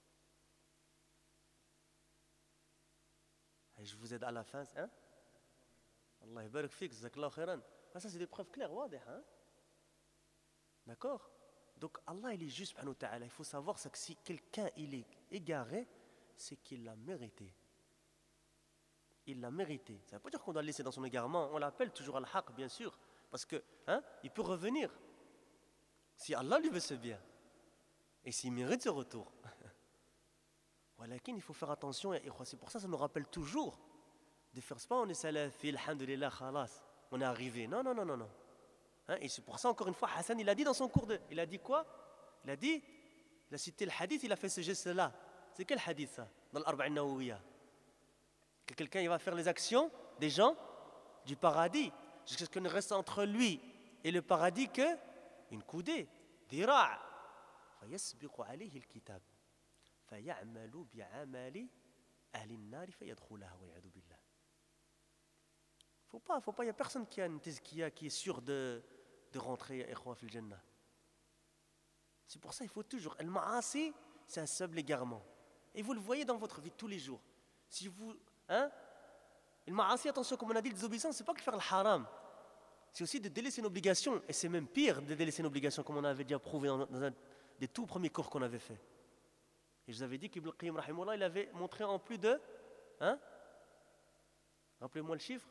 Et je vous aide à la fin. Hein? Allah yabarak fik, jazakallahu khairan. Ça, c'est des preuves claires, hein? D'accord? Donc Allah, il est juste, subhanahu wa ta'ala. Il faut savoir que si quelqu'un il est égaré, c'est qu'il l'a mérité. Il l'a mérité. Ça ne veut pas dire qu'on doit le laisser dans son égarement. On l'appelle toujours al-haq, bien sûr. Parce que, il peut revenir. Si Allah lui veut ce bien. Et s'il mérite ce retour. Voilà, il faut faire attention. C'est pour ça que ça nous rappelle toujours de faire ce pas. On est salafi, alhamdulillah, khalas. On est arrivé. Non. Et c'est pour ça, encore une fois, Hassan, il a dit dans son cours il a dit quoi? Il a cité le hadith, il a fait ce geste-là. C'est quel hadith ça? Dans l'Arba'in Nawawiyya. Que quelqu'un il va faire les actions des gens du paradis. Jusqu'à ce qu'il ne reste entre lui et le paradis que une coudée, dira'. فيسبق عليه الكتاب فيعمل بعمل أهل النار فيدخلها والعياذ بالله. Faut pas, il n'y a personne qui a une tezkiya qui est sûr de rentrer ikhwa fil jannah. C'est pour ça il faut toujours. Al-ma'asi, c'est un seul égarement. Et vous le voyez dans votre vie de tous les jours. Si vous, al-ma'asi, attention, comme on a dit, désobéissance, c'est pas que faire le haram. C'est aussi de délaisser une obligation. Et c'est même pire de délaisser une obligation, comme on avait déjà prouvé dans un des tout premiers cours qu'on avait fait. Et je vous avais dit qu'Ibn al-Qayyim, rahimahullah, il avait montré en plus de, rappelez-moi le chiffre.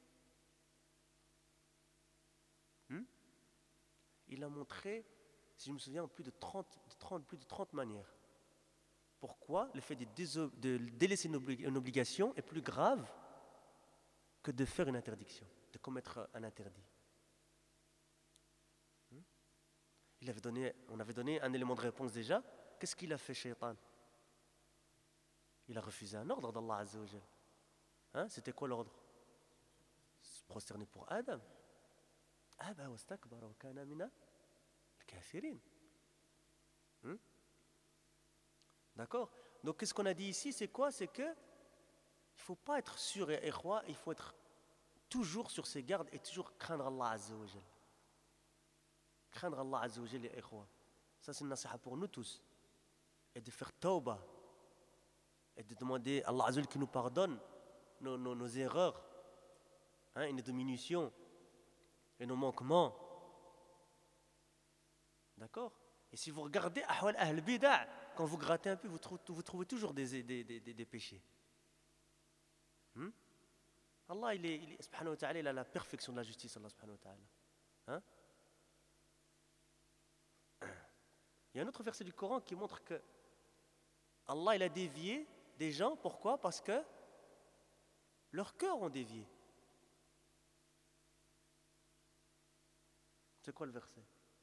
Il a montré, si je me souviens, plus de 30 manières. Pourquoi le fait de délaisser une obligation est plus grave que de faire une interdiction, de commettre un interdit. On avait donné un élément de réponse déjà. Qu'est-ce qu'il a fait, Shaitan? Il a refusé un ordre d'Allah Azza wa Jal. C'était quoi l'ordre? Se prosterner pour Adam. Aba wastakbara wa kana mina al-kafirin. D'accord? Donc qu'est-ce qu'on a dit ici? C'est quoi? C'est que il ne faut pas être sûr et ikhwa, il faut être toujours sur ses gardes et toujours craindre Allah Azza wa Jal. Craindre Allah Azza wa Jal et ikhwa. Ça c'est une nasiha pour nous tous. Et de faire tawbah. Et de demander à Allah Azza wa Jal qui nous pardonne nos erreurs, et nos diminutions et nos manquements. D'accord? Et si vous regardez Ahwal Ahl Bida', quand vous grattez un peu, vous trouvez toujours des péchés. Allah, il subhanahu wa ta'ala, il a la perfection de la justice, Allah subhanahu wa ta'ala. Il y a un autre verset du Coran qui montre que Allah, il a dévié des gens. Pourquoi? Parce que leurs cœurs ont dévié. C'est quoi le verset?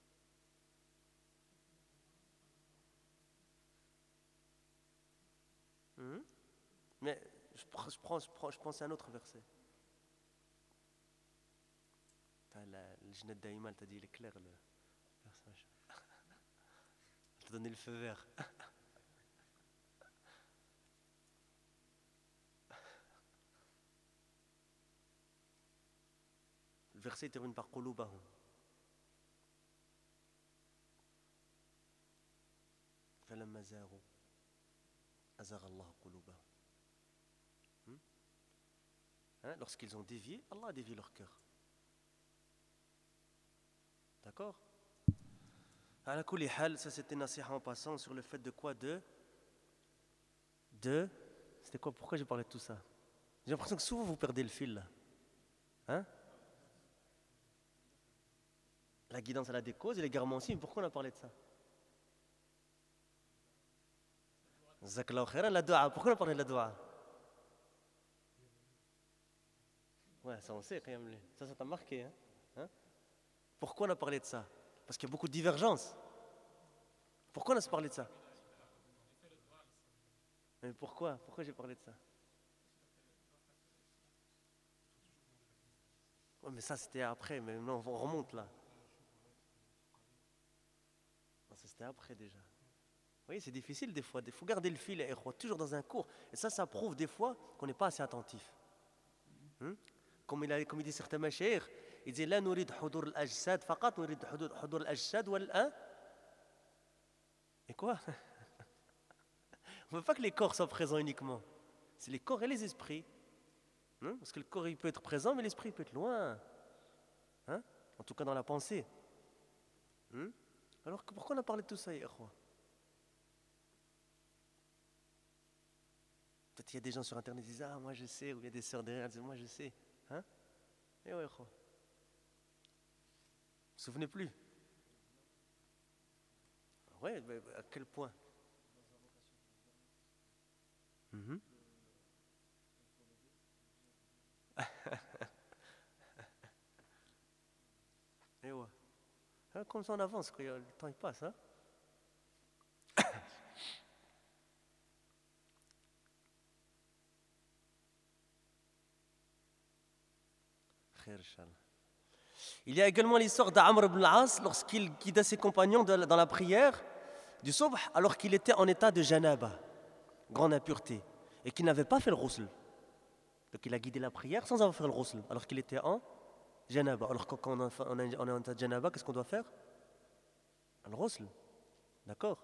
Mais je pense à un autre verset. Le Jnad Daïmal t'a dit, il est clair le verset. Il t'a donné le feu vert. Le verset termine par Qulubahum. فلما زاغوا أزاغ الله قلوبهم. Lorsqu'ils ont dévié, Allah a dévié leur cœur. D'accord? Ala kulli hal, ça c'était nasiha en passant sur le fait de quoi? C'était quoi? Pourquoi j'ai parlé de tout ça? J'ai l'impression que souvent vous perdez le fil là. La guidance elle a des causes et l'égarement aussi, mais pourquoi on a parlé de ça? Jazakallahu khairan, la dua. Pourquoi on a parlé de la dua? Ouais, ça on sait quand même. Ça t'a marqué. Pourquoi on a parlé de ça? Parce qu'il y a beaucoup de divergences. Pourquoi on a parlé de ça? Mais pourquoi j'ai parlé de ça? Ouais, mais ça c'était après, mais non, on remonte là. C'était après déjà. Vous voyez, c'est difficile des fois. Il faut garder le fil, et toujours dans un cours. Et ça prouve des fois qu'on n'est pas assez attentif. Comme il dit certains mashayikh, il dit la nurid hudur al-ajsad faqat, nurid hudur al-ajsad wal. Et quoi? On ne veut pas que les corps soient présents uniquement. C'est les corps et les esprits. Parce que le corps il peut être présent, mais l'esprit peut être loin. En tout cas dans la pensée. Alors pourquoi on a parlé de tout ça, ikhwa? Peut-être qu'il y a des gens sur internet qui disent ah moi je sais, ou il y a des sœurs derrière qui disent moi je sais. Et ouais, ikhwa. Vous vous souvenez plus? Ouais, mais à quel point? Et ouais. Comme ça on avance, quoi. Le temps il passe. Il y a également l'histoire d'Amr ibn al-As lorsqu'il guidait ses compagnons dans la prière du subh alors qu'il était en état de janaba, grande impureté, et qu'il n'avait pas fait le ghusl. Donc il a guidé la prière sans avoir fait le ghusl alors qu'il était en janaba. Alors quand on est en état de janaba, qu'est-ce qu'on doit faire? Le ghusl. D'accord?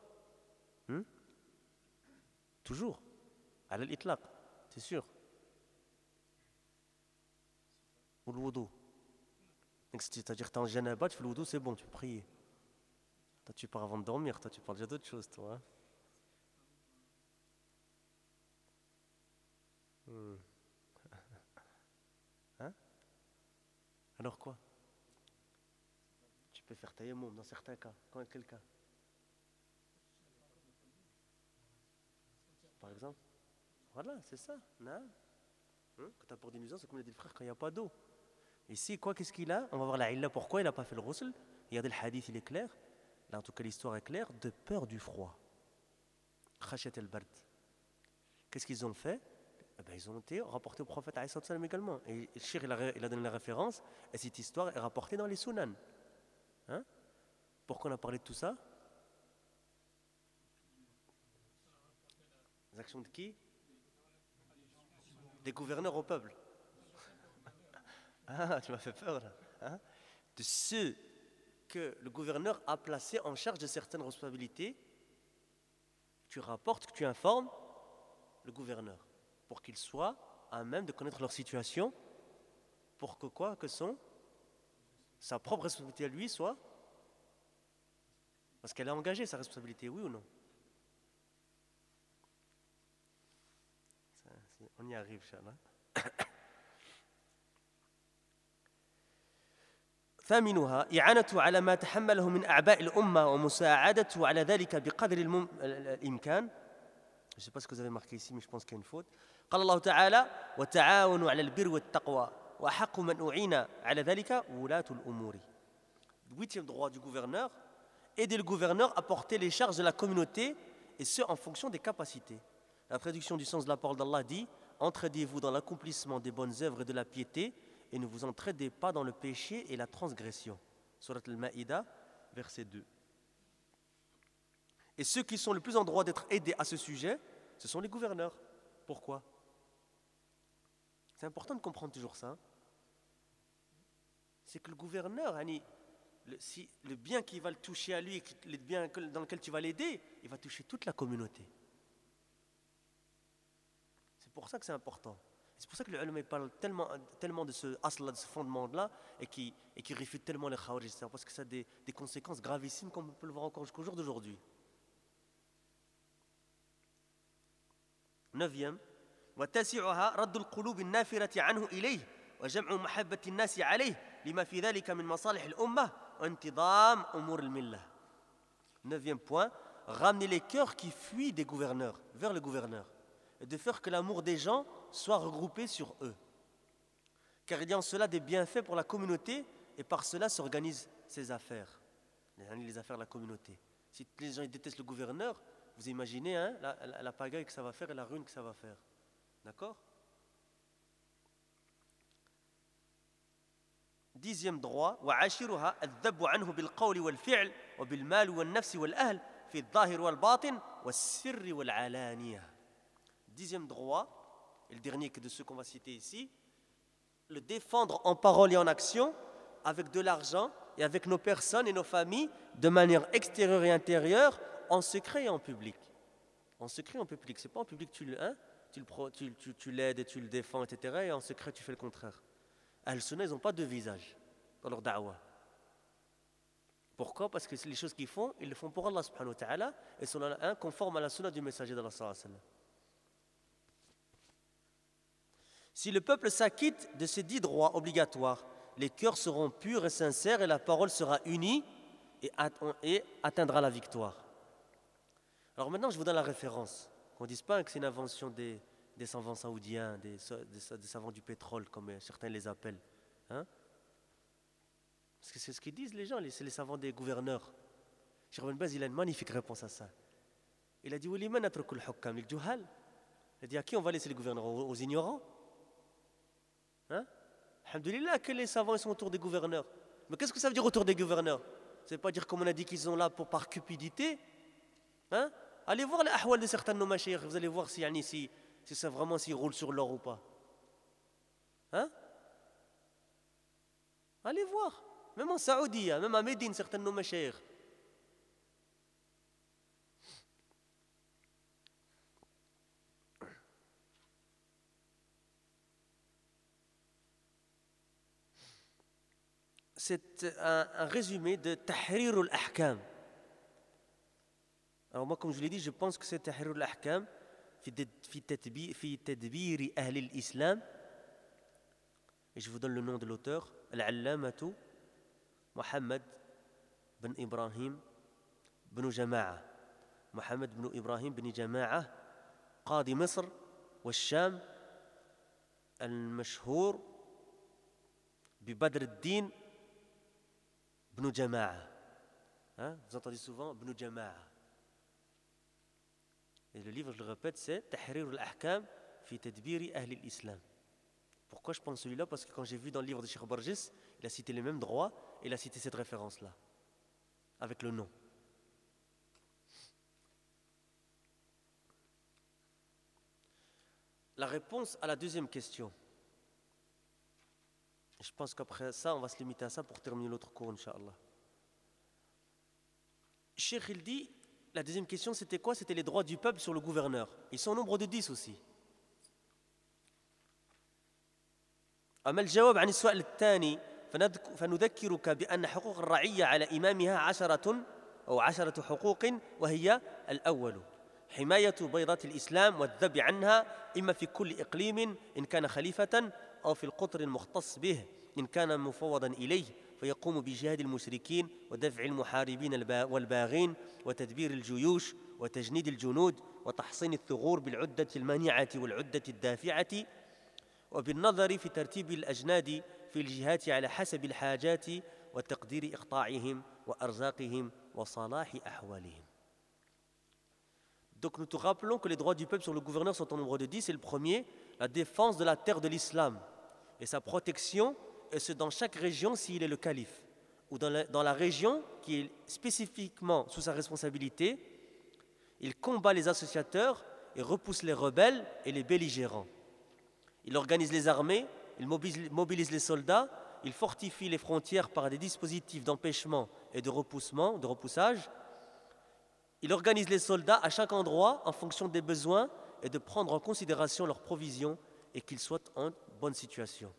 Toujours. À l'itlaq, c'est sûr. Ou le wudu. C'est-à-dire que tu es en janaba, tu fais le wudu, c'est bon, tu peux prier. Toi, tu pars avant de dormir, toi, tu parles déjà d'autre chose, toi. Alors quoi? Tu peux faire tayammum dans certains cas. Quand quel cas? Par exemple? Voilà, c'est ça. Quand tu as pour des nuisances, c'est comme l'a dit le frère, quand il n'y a pas d'eau. Ici, qu'est-ce qu'il a? On va voir la illa, pourquoi il n'a pas fait le ghusl. Regardez le hadith, il est clair. Là, en tout cas, l'histoire est claire. De peur du froid. Khashat al-bard. Qu'est-ce qu'ils ont fait? Ils ont été rapportés au prophète également. Et le Cheikh, il a donné la référence. Et cette histoire est rapportée dans les sunan. Pourquoi on a parlé de tout ça? Les actions de qui? Des gouverneurs au peuple. Tu m'as fait peur là. De ceux que le gouverneur a placés en charge de certaines responsabilités. Tu rapportes, que tu informes le gouverneur pour qu'il soit à même de connaître leur situation, pour que sa propre responsabilité à lui soit, parce qu'elle a engagé sa responsabilité, oui ou non? On y arrive, Inch'Allah. ثامنها إعانة على ما تحمله من أعباء الأمة ومساعدته على ذلك بقدر الإمكان. Je ne sais pas ce que vous avez marqué ici, mais je pense qu'il y a une faute. قال الله تعالى وتعاونوا على البر والتقوى وأحق من أعين على ذلك ولاة الأمور. Huitième droit du gouverneur, aider le gouverneur à porter les charges de la communauté et ce en fonction des capacités. La traduction du sens de la parole d'Allah dit: entraidez-vous dans l'accomplissement des bonnes œuvres et de la piété et ne vous entraidez pas dans le péché et la transgression. Surat al-Ma'ida, verset 2. Et ceux qui sont le plus en droit d'être aidés à ce sujet, ce sont les gouverneurs. Pourquoi? C'est important de comprendre toujours ça. C'est que le gouverneur, si le bien qui va le toucher à lui, le bien dans lequel tu vas l'aider, il va toucher toute la communauté. C'est pour ça que c'est important. C'est pour ça que le ulama parle tellement de ce asla, de ce fondement-là, et qui réfute tellement les khawarij, parce que ça a des conséquences gravissimes, comme on peut le voir encore jusqu'au jour d'aujourd'hui. 9e, وتاسعها رد القلوب النافرة عنه إليه وجمع محبة الناس عليه لما في ذلك من مصالح الأمة وانتظام أمور الملة. 9e point, ramener les cœurs qui fuient des gouverneurs vers le gouverneur et de faire que l'amour des gens soit regroupé sur eux. Car il y a en cela des bienfaits pour la communauté et par cela s'organisent ses affaires, les affaires de la communauté. Si les gens détestent le gouverneur, vous imaginez la pagaille que ça va faire et la ruine que ça va faire. D'accord? Dixième droit, وعاشرها الذب عنه بالقول والفعل وبالمال والنفس والأهل في الظاهر والباطن والسر والعلانية. Dixième droit, et le dernier que de ceux qu'on va citer ici, le défendre en parole et en action, avec de l'argent et avec nos personnes et nos familles, de manière extérieure et intérieure, en secret et en public. En secret et en public, c'est pas en public tu l'aides et tu le défends, etc. Et en secret tu fais le contraire. Ahl-Sunnah, ils n'ont pas de visage dans leur da'wah. Pourquoi? Parce que les choses qu'ils font, ils le font pour Allah subhanahu wa ta'ala et sont conformes à la sunna du messager d'Allah sallallahu alayhi wa sallam. Si le peuple s'acquitte de ces 10 droits obligatoires, les cœurs seront purs et sincères et la parole sera unie et atteindra la victoire. Alors maintenant, je vous donne la référence. Qu'on ne dise pas que c'est une invention des savants saoudiens, des savants du pétrole, comme certains les appellent. Hein? Parce que c'est ce qu'ils disent les gens, c'est les savants des gouverneurs. Cheikh Ibn Baz, il a une magnifique réponse à ça. Il a dit, il a dit, à qui on va laisser les gouverneurs? Aux ignorants? Hein? Alhamdulillah que les savants ils sont autour des gouverneurs. Mais qu'est-ce que ça veut dire autour des gouverneurs? Ça ne veut pas dire comme on a dit qu'ils sont là par cupidité. Hein? Allez voir les ahwal de certains de nos mashayikh, vous allez voir si ça vraiment s'ils roulent sur l'or ou pas. Hein? Allez voir. Même en Saoudi, même à Médine, certains de nos mashayikh. C'est un résumé de Tahrir al-Ahkam. Alors moi, comme je l'ai dit, je pense que c'est Tahrir al-Ahkam fi tadbiri ahli al-Islam. Et je vous donne le nom de l'auteur, Al-Allamatu Muhammad bin Ibrahim bin Jama'a. Muhammad bin Ibrahim bin Jama'a, قاضي مصر والشام المشهور ببدر الدين بن جماعة. Vous entendez souvent بن جماعة. Et le livre, je le répète, c'est Tahrir al-Ahkam fi tadbiri ahli al-Islam. Pourquoi je pense celui-là? Parce que quand j'ai vu dans le livre de Cheikh Barjis, il a cité les mêmes droits et il a cité cette référence-là, avec le nom. La réponse à la deuxième question. Je pense qu'après ça, on va se limiter à ça pour terminer l'autre cours, Inch'Allah. Cheikh, il dit, la deuxième question, c'était quoi? C'était les droits du peuple sur le gouverneur. Ils sont au nombre de 10 aussi. أما الجواب عن السؤال الثاني فنذكرك بأن حقوق الرعية على إمامها 10 حقوق، وهي الأول حماية بيضات الإسلام والذب عنها إما في كل إقليم إن كان خليفة أو في القطر المختص به إن كان مفوضا إليه فيقوم بجهاد المشركين ودفع المحاربين والباغين وتدبير الجيوش وتجنيد الجنود وتحصين الثغور بالعدة المانعة والعدة الدافعة وبالنظر في ترتيب الأجناد في الجهات على حسب الحاجات وتقدير إقطاعهم وأرزاقهم وصلاح أحوالهم. Donc nous te rappelons que les droits du peuple sur le gouverneur sont au nombre de 10. Et le premier, la défense de la terre de l'islam et sa protection, et ce dans chaque région s'il est le calife, ou dans la région qui est spécifiquement sous sa responsabilité. Il combat les associateurs et repousse les rebelles et les belligérants. Il organise les armées, il mobilise les soldats, il fortifie les frontières par des dispositifs d'empêchement et de repoussage. Il organise les soldats à chaque endroit en fonction des besoins et de prendre en considération leurs provisions et qu'ils soient en bonne situation.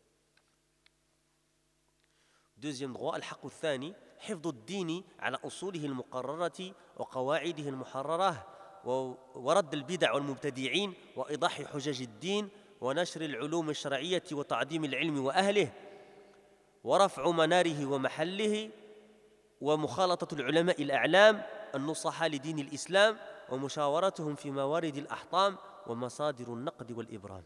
Deuxième droit, al-haqq al-thani, حفظ الدين على أصوله المقررة وقواعده المحررة ورد البدع والمبتدعين وإيضاح حجج الدين ونشر العلوم الشرعية وتعظيم العلم وأهله ورفع مناره ومحله ومخالطة العلماء الأعلام النصحاء لدين الإسلام ومشاورتهم في موارد الأحطام ومصادر النقد والإبرام.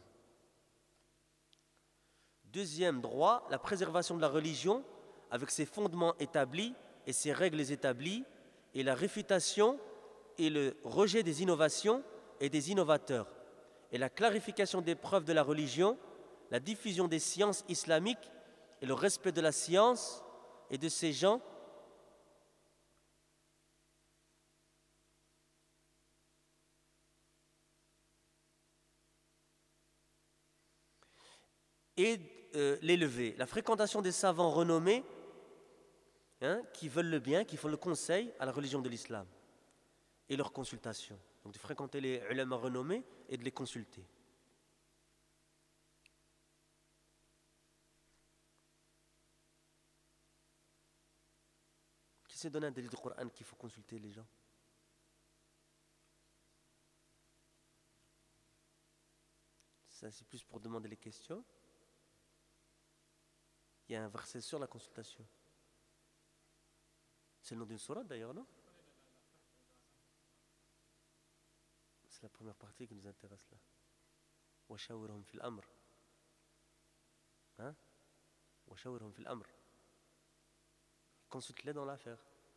Deuxième droit, la préservation de la religion avec ses fondements établis et ses règles établies et la réfutation et le rejet des innovations et des innovateurs et la clarification des preuves de la religion, la diffusion des sciences islamiques et le respect de la science et de ces gens et l'élever. La fréquentation des savants renommés qui veulent le bien, qui font le conseil à la religion de l'islam et leur consultation. Donc de fréquenter les ulama renommés et de les consulter. Qui s'est donné un délit du Coran qu'il faut consulter les gens? Ça c'est plus pour demander les questions. Il y a un verset sur la consultation. C'est le nom d'une sourate d'ailleurs, non? C'est la première partie qui nous intéresse là. وَشَاوِرْهُمْ فِي الْأَمْرِ. Hein? وَشَاوِرْهُمْ فِي الْأَمْرِ. Consulte-les dans l'affaire.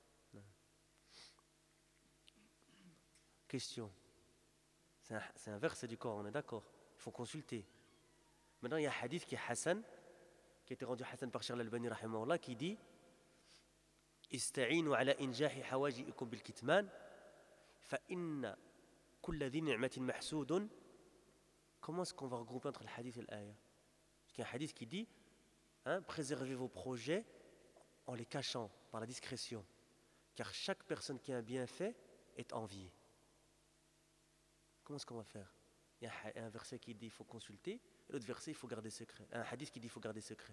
Question. C'est un verset du Coran, on est d'accord? Il faut consulter. Maintenant, il y a un hadith qui est Hassan, qui a été rendu Hassan par Cheikh Al-Albani rahimahullah, qui dit Ista'inu ala injahi hawaji'ikum bil kitman fa inna kulla dhi ni'matin mahsoudun. Comment est-ce qu'on va regrouper entre le hadith et l'aya? Parce qu'il y a un hadith qui dit préservez vos projets en les cachant par la discrétion, car chaque personne qui a un bienfait est enviée. Comment est-ce qu'on va faire? Il y a un verset qui dit il faut consulter, et l'autre verset il faut garder secret. Un hadith qui dit il faut garder secret.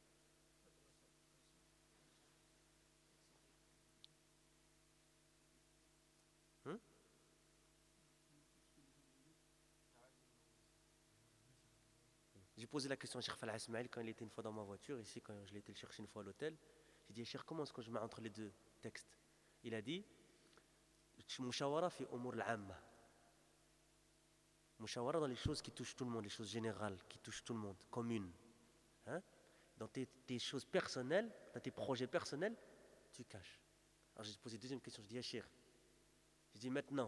J'ai posé la question à Cheikh Fallah Ismail quand il était une fois dans ma voiture, ici quand je l'ai été le chercher une fois à l'hôtel. J'ai dit Cheikh, comment est-ce que je mets entre les deux textes? Il a dit Mushawara fi umur al-amma. Mushawara dans les choses qui touchent tout le monde, les choses générales qui touchent tout le monde, communes. Dans tes choses personnelles, dans tes projets personnels, tu caches. Alors j'ai posé une deuxième question, je dis Cheikh. J'ai dit maintenant,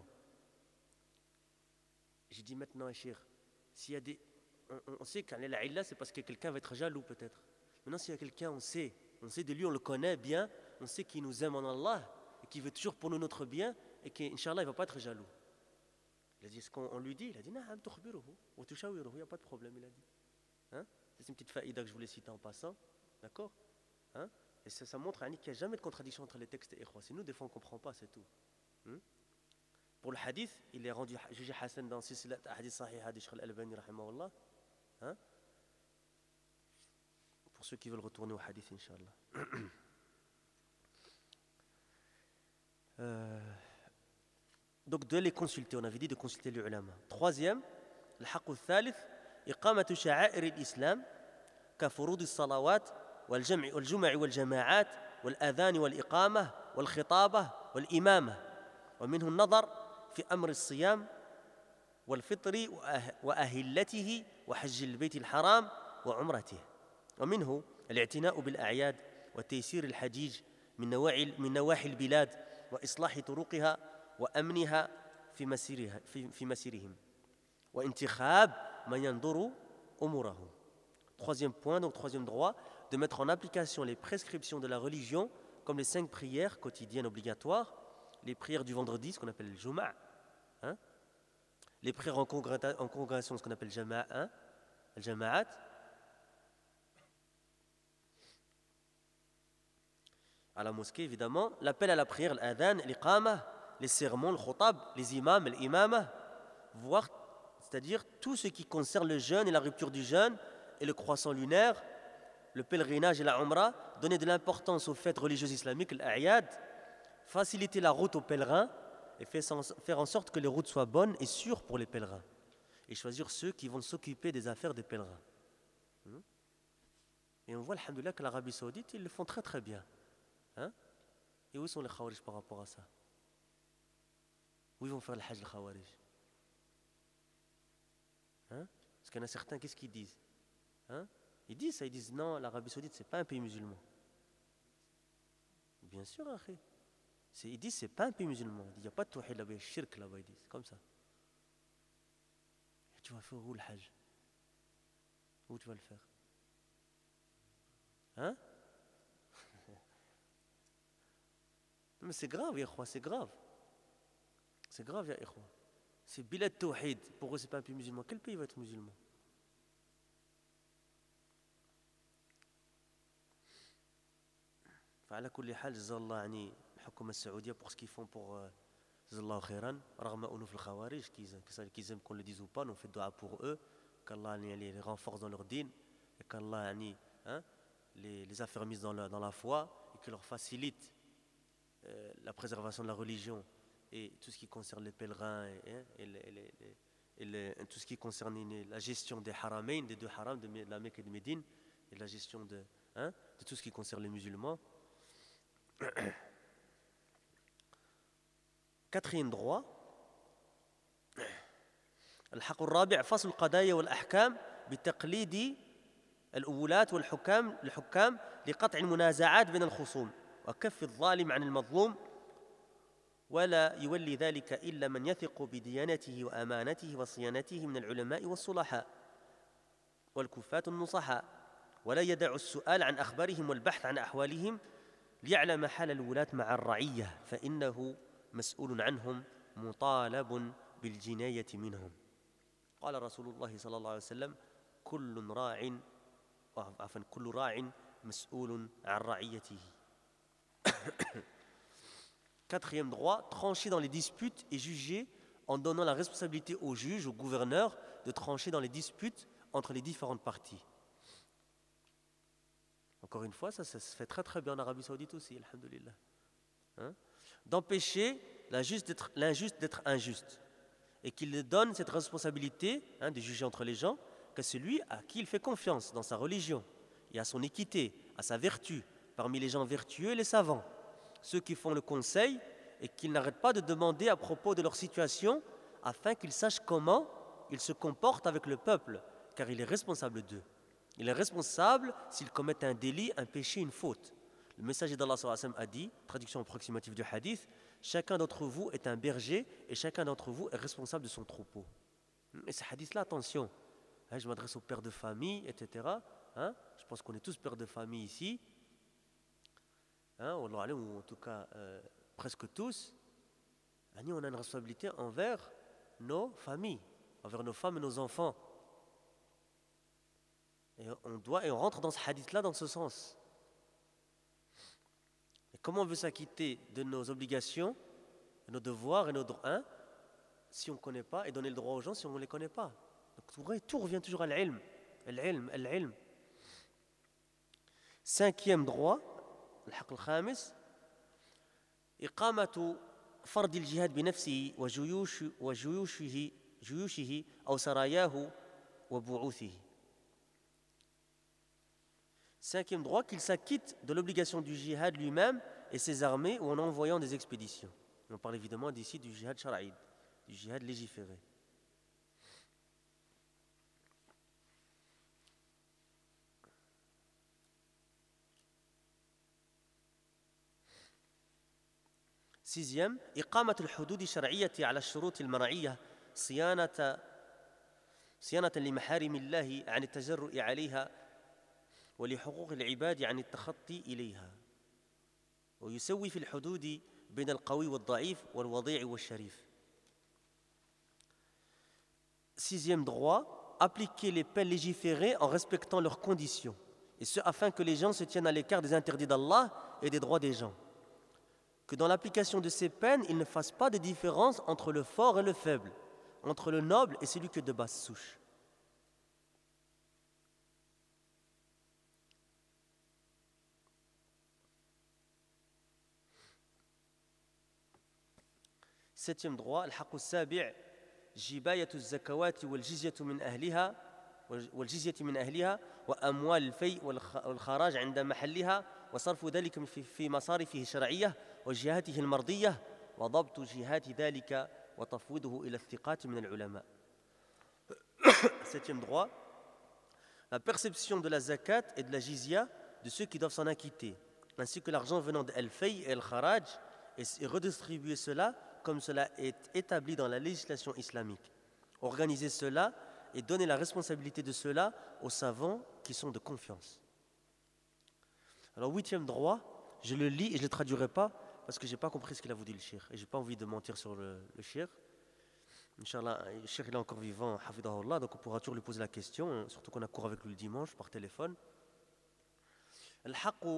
Cheikh, s'il y a des on sait qu'un illa c'est parce que quelqu'un va être jaloux peut-être. Maintenant s'il y a quelqu'un, on sait de lui, on le connaît bien, on sait qu'il nous aime en Allah et qu'il veut toujours pour nous notre bien et qu'Inch'Allah il ne va pas être jaloux. Il a dit ce qu'on lui dit, il a dit na'am tukhbiruhu wa tushawiruhu, il n'y a pas de problème, il a dit. C'est une petite faïda que je voulais citer en passant, d'accord? Et ça montre qu'il n'y a jamais de contradiction entre les textes et ikhwa. C'est nous des fois on ne comprend pas, c'est tout. Pour le hadith, il est rendu jugé Hassan dans Silsilat Hadith Sahiha de Cheikh Al-Albani rahimahullah. Pour ceux qui veulent retourner au hadith, Inch'Allah. Donc de les consulter, on avait dit de consulter les ulama. Troisième, le haqq al-thalith, iqamatu sha'air al-islam كفروض الصلوات والجمع والجماعات والأذان والإقامة والخطابة والإمامة ومنه النظر في أمر الصيام والفطر وأهلته وحج البيت الحرام وعمرته ومنه الاعتناء بالأعياد وتيسير الحجيج من نواحي البلاد وإصلاح طرقها وأمنها في مسيرهم وانتخاب من ينظر أمورهم. Troisième point, donc troisième droit, de mettre en application les prescriptions de la religion comme les 5 prières quotidiennes obligatoires, les prières du vendredi, ce qu'on appelle le Juma', les prières en congrégation, ce qu'on appelle le Jama'at, à la mosquée évidemment, l'appel à la prière, l'adhan, l'iqama, les sermons, le khutab, les imams, l'imama, voire, c'est-à-dire tout ce qui concerne le jeûne et la rupture du jeûne et le croissant lunaire, le pèlerinage et la umrah, donner de l'importance aux fêtes religieuses islamiques, l'a'yad, faciliter la route aux pèlerins et faire en sorte que les routes soient bonnes et sûres pour les pèlerins et choisir ceux qui vont s'occuper des affaires des pèlerins. Et on voit, alhamdoulilah, que l'Arabie Saoudite, ils le font très très bien. Et où sont les Khawarij par rapport à ça? Où ils vont faire le Hajj, les Khawarij? Parce qu'il y en a certains, qu'est-ce qu'ils disent? Ils disent ça, ils disent non, l'Arabie Saoudite, c'est pas un pays musulman. Bien sûr, akhi. Ils disent c'est pas un pays musulman. Il n'y a pas de tawhid là-bas, il y a shirk là-bas, ils disent, comme ça. Et tu vas faire où le Hajj? Où tu vas le faire? Hein? Mais c'est grave, ya c'est grave. C'est grave, ya ikhwa. C'est Bilad Tawhid. Pour eux, c'est pas un pays musulman. Quel pays va être musulman? فعلى كل حال جزا الله يعني الحكومة السعودية pour ce qu'ils font pour جزا الله خيرا رغم أنه في الخوارج qu'ils aiment qu'on le dise ou pas, on fait dua pour eux qu'Allah les renforce dans leur dîn et qu'Allah يعني, hein, les affermisse dans la foi et qu'il leur facilite la préservation de la religion et tout ce qui concerne les pèlerins et tout ce qui concerne la gestion des haramain, des deux harams de la Mecque et de Médine et la gestion de tout ce qui concerne les musulmans. Quatrième droit, الحق الرابع فصل القضايا والأحكام بتقليد الأولات والحكام لقطع المنازعات بين الخصوم وكف الظالم عن المظلوم ولا يولي ذلك إلا من يثق بديانته وأمانته وصيانته من العلماء والصلحاء والكفاة النصحاء ولا يدع السؤال عن أخبارهم والبحث عن أحوالهم ليعلم حال الولاة مع الرعية فإنه مسؤول عنهم مطالب بالجناية منهم. قال رسول الله صلى الله عليه وسلم كل راع مسؤول عن رعيته. Quatrième droit, trancher dans les disputes et juger en donnant la responsabilité aux juges, aux gouverneurs de trancher dans les disputes entre les différentes parties. Encore une fois, ça se fait très très bien en Arabie Saoudite aussi, alhamdoulilah. Hein? D'empêcher l'injuste d'être injuste et qu'il donne cette responsabilité de juger entre les gens qu'à celui à qui il fait confiance dans sa religion et à son équité, à sa vertu, parmi les gens vertueux et les savants, ceux qui font le conseil et qu'ils n'arrêtent pas de demander à propos de leur situation afin qu'ils sachent comment ils se comportent avec le peuple, car il est responsable d'eux. Il est responsable s'ils commettent un délit, un péché, une faute. Le messager d'Allah sallallahu alayhi wa sallam a dit, traduction approximative du hadith, chacun d'entre vous est un berger et chacun d'entre vous est responsable de son troupeau. Et ce hadith-là, attention, je m'adresse aux pères de famille, etc. Je pense qu'on est tous pères de famille ici, ou en tout cas presque tous. On a une responsabilité envers nos familles, envers nos femmes et nos enfants. Et on rentre dans ce hadith-là dans ce sens. Et comment on veut s'acquitter de nos obligations, de nos devoirs et nos droits si on ne connaît pas, et donner le droit aux gens si on ne les connaît pas. Donc tout revient toujours à l'ilm. Al-ilm. Cinquième droit, الحق الخامس إقامة فرض الجهاد بنفسه وجيوشه أو سراياه وبعوثه. Cinquième droit, qu'il s'acquitte de l'obligation du djihad lui-même et ses armées ou en envoyant des expéditions. On parle évidemment d'ici du djihad shar'id, du djihad légiféré. Sixième, إقامة الحدود الشرعية على الشروط المرعية صيانة لمحارم الله عن التجرؤ عليها ولحقوق العباد عن التخطي إليها ويسوي في الحدود بين القوي والضعيف والوضيع والشريف. Sixième droit, appliquer les peines légiférées en respectant leurs conditions, et ce afin que les gens se tiennent à l'écart des interdits d'Allah et des droits des gens. Que dans l'application de ces peines, ils ne fassent pas de différence entre le fort et le faible, entre le noble et celui qui est de basse souche. Septième droit, الحق السابع جباية الزكوات والجزية من أهلها وأموال الفيء والخراج عند محلها وصرف ذلك في مصارفه الشرعية وجهاته المرضية وضبط جهات ذلك وتفويضه إلى الثقات من العلماء. Septième droit, la perception de la zakat et de la jizya de ceux qui doivent s'en acquitter, ainsi que l'argent venant de al-fay et al-kharaj, et redistribuer cela comme cela est établi dans la législation islamique. Organiser cela et donner la responsabilité de cela aux savants qui sont de confiance. Alors, 8e droit, je le lis et je ne le traduirai pas parce que je n'ai pas compris ce qu'il a voulu le cheikh. Et je n'ai pas envie de mentir sur le cheikh. Inch'Allah, le cheikh il est encore vivant, hafidahullah, donc on pourra toujours lui poser la question, surtout qu'on a cours avec lui le dimanche par téléphone. الحق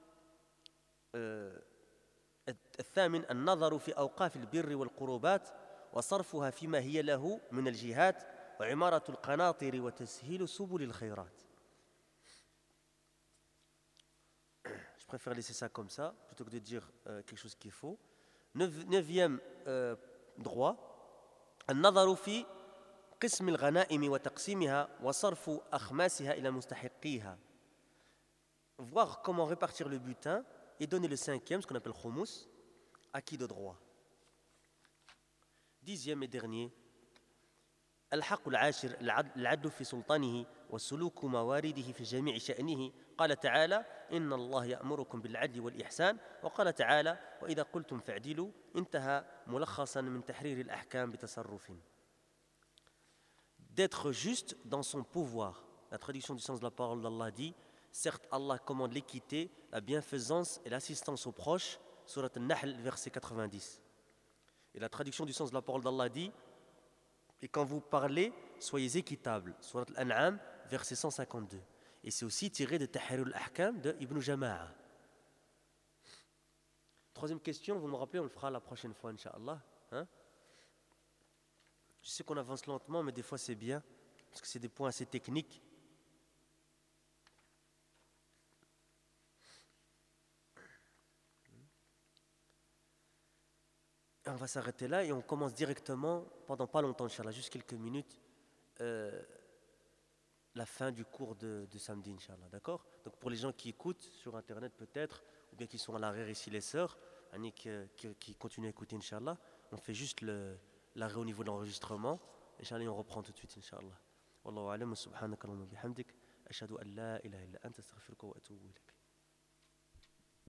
الثامن النظر في أوقاف البر والقربات وصرفها فيما هي له من الجهات وعمارة القناطر وتسهيل سبل الخيرات. Je préfère laisser ça comme ça plutôt que de dire quelque chose qui est faux. Neuvième droit النظر في قسم الغنائم وتقسيمها وصرف أخماسها إلى مستحقيها. Voir comment répartir le butin et donner le 5e, ce qu'on appelle khumous, à qui de droit. 10e et dernier الحق العاشر العدل في سلطانه وسلوك موارده في جميع شأنه. قال تعالى إن الله يأمركم بالعدل والإحسان وقال تعالى وإذا قلتم فاعدلوا انتهى ملخصا من تحرير الأحكام بتصرف. D'être juste dans son pouvoir. La traduction du sens de la parole d'Allah dit certes Allah commande l'équité, la bienfaisance et l'assistance aux proches. Surat An-Nahl verset 90. Et la traduction du sens de la parole d'Allah dit et quand vous parlez, soyez équitables. Surat Al-An'am, verset 152. Et c'est aussi tiré de Tahrir al-Ahkam de Ibn Jama'a. Troisième question, vous me rappelez, on le fera la prochaine fois, Inch'Allah. Hein? Je sais qu'on avance lentement, mais des fois c'est bien, parce que c'est des points assez techniques. On va s'arrêter là et on commence directement, pendant pas longtemps, Inch'Allah, juste quelques minutes, la fin du cours de samedi, Inch'Allah, d'accord? Donc pour les gens qui écoutent sur Internet peut-être, ou bien qui sont à l'arrière ici, les sœurs, qui continuent à écouter, Inch'Allah, on fait juste l'arrêt au niveau de l'enregistrement, Inch'Allah, et on reprend tout de suite, Inch'Allah. Wallahu a'lam, subhanaka Allahumma bihamdik, ashhadu an la ilaha illa anta astaghfiruka wa atubu ilayk.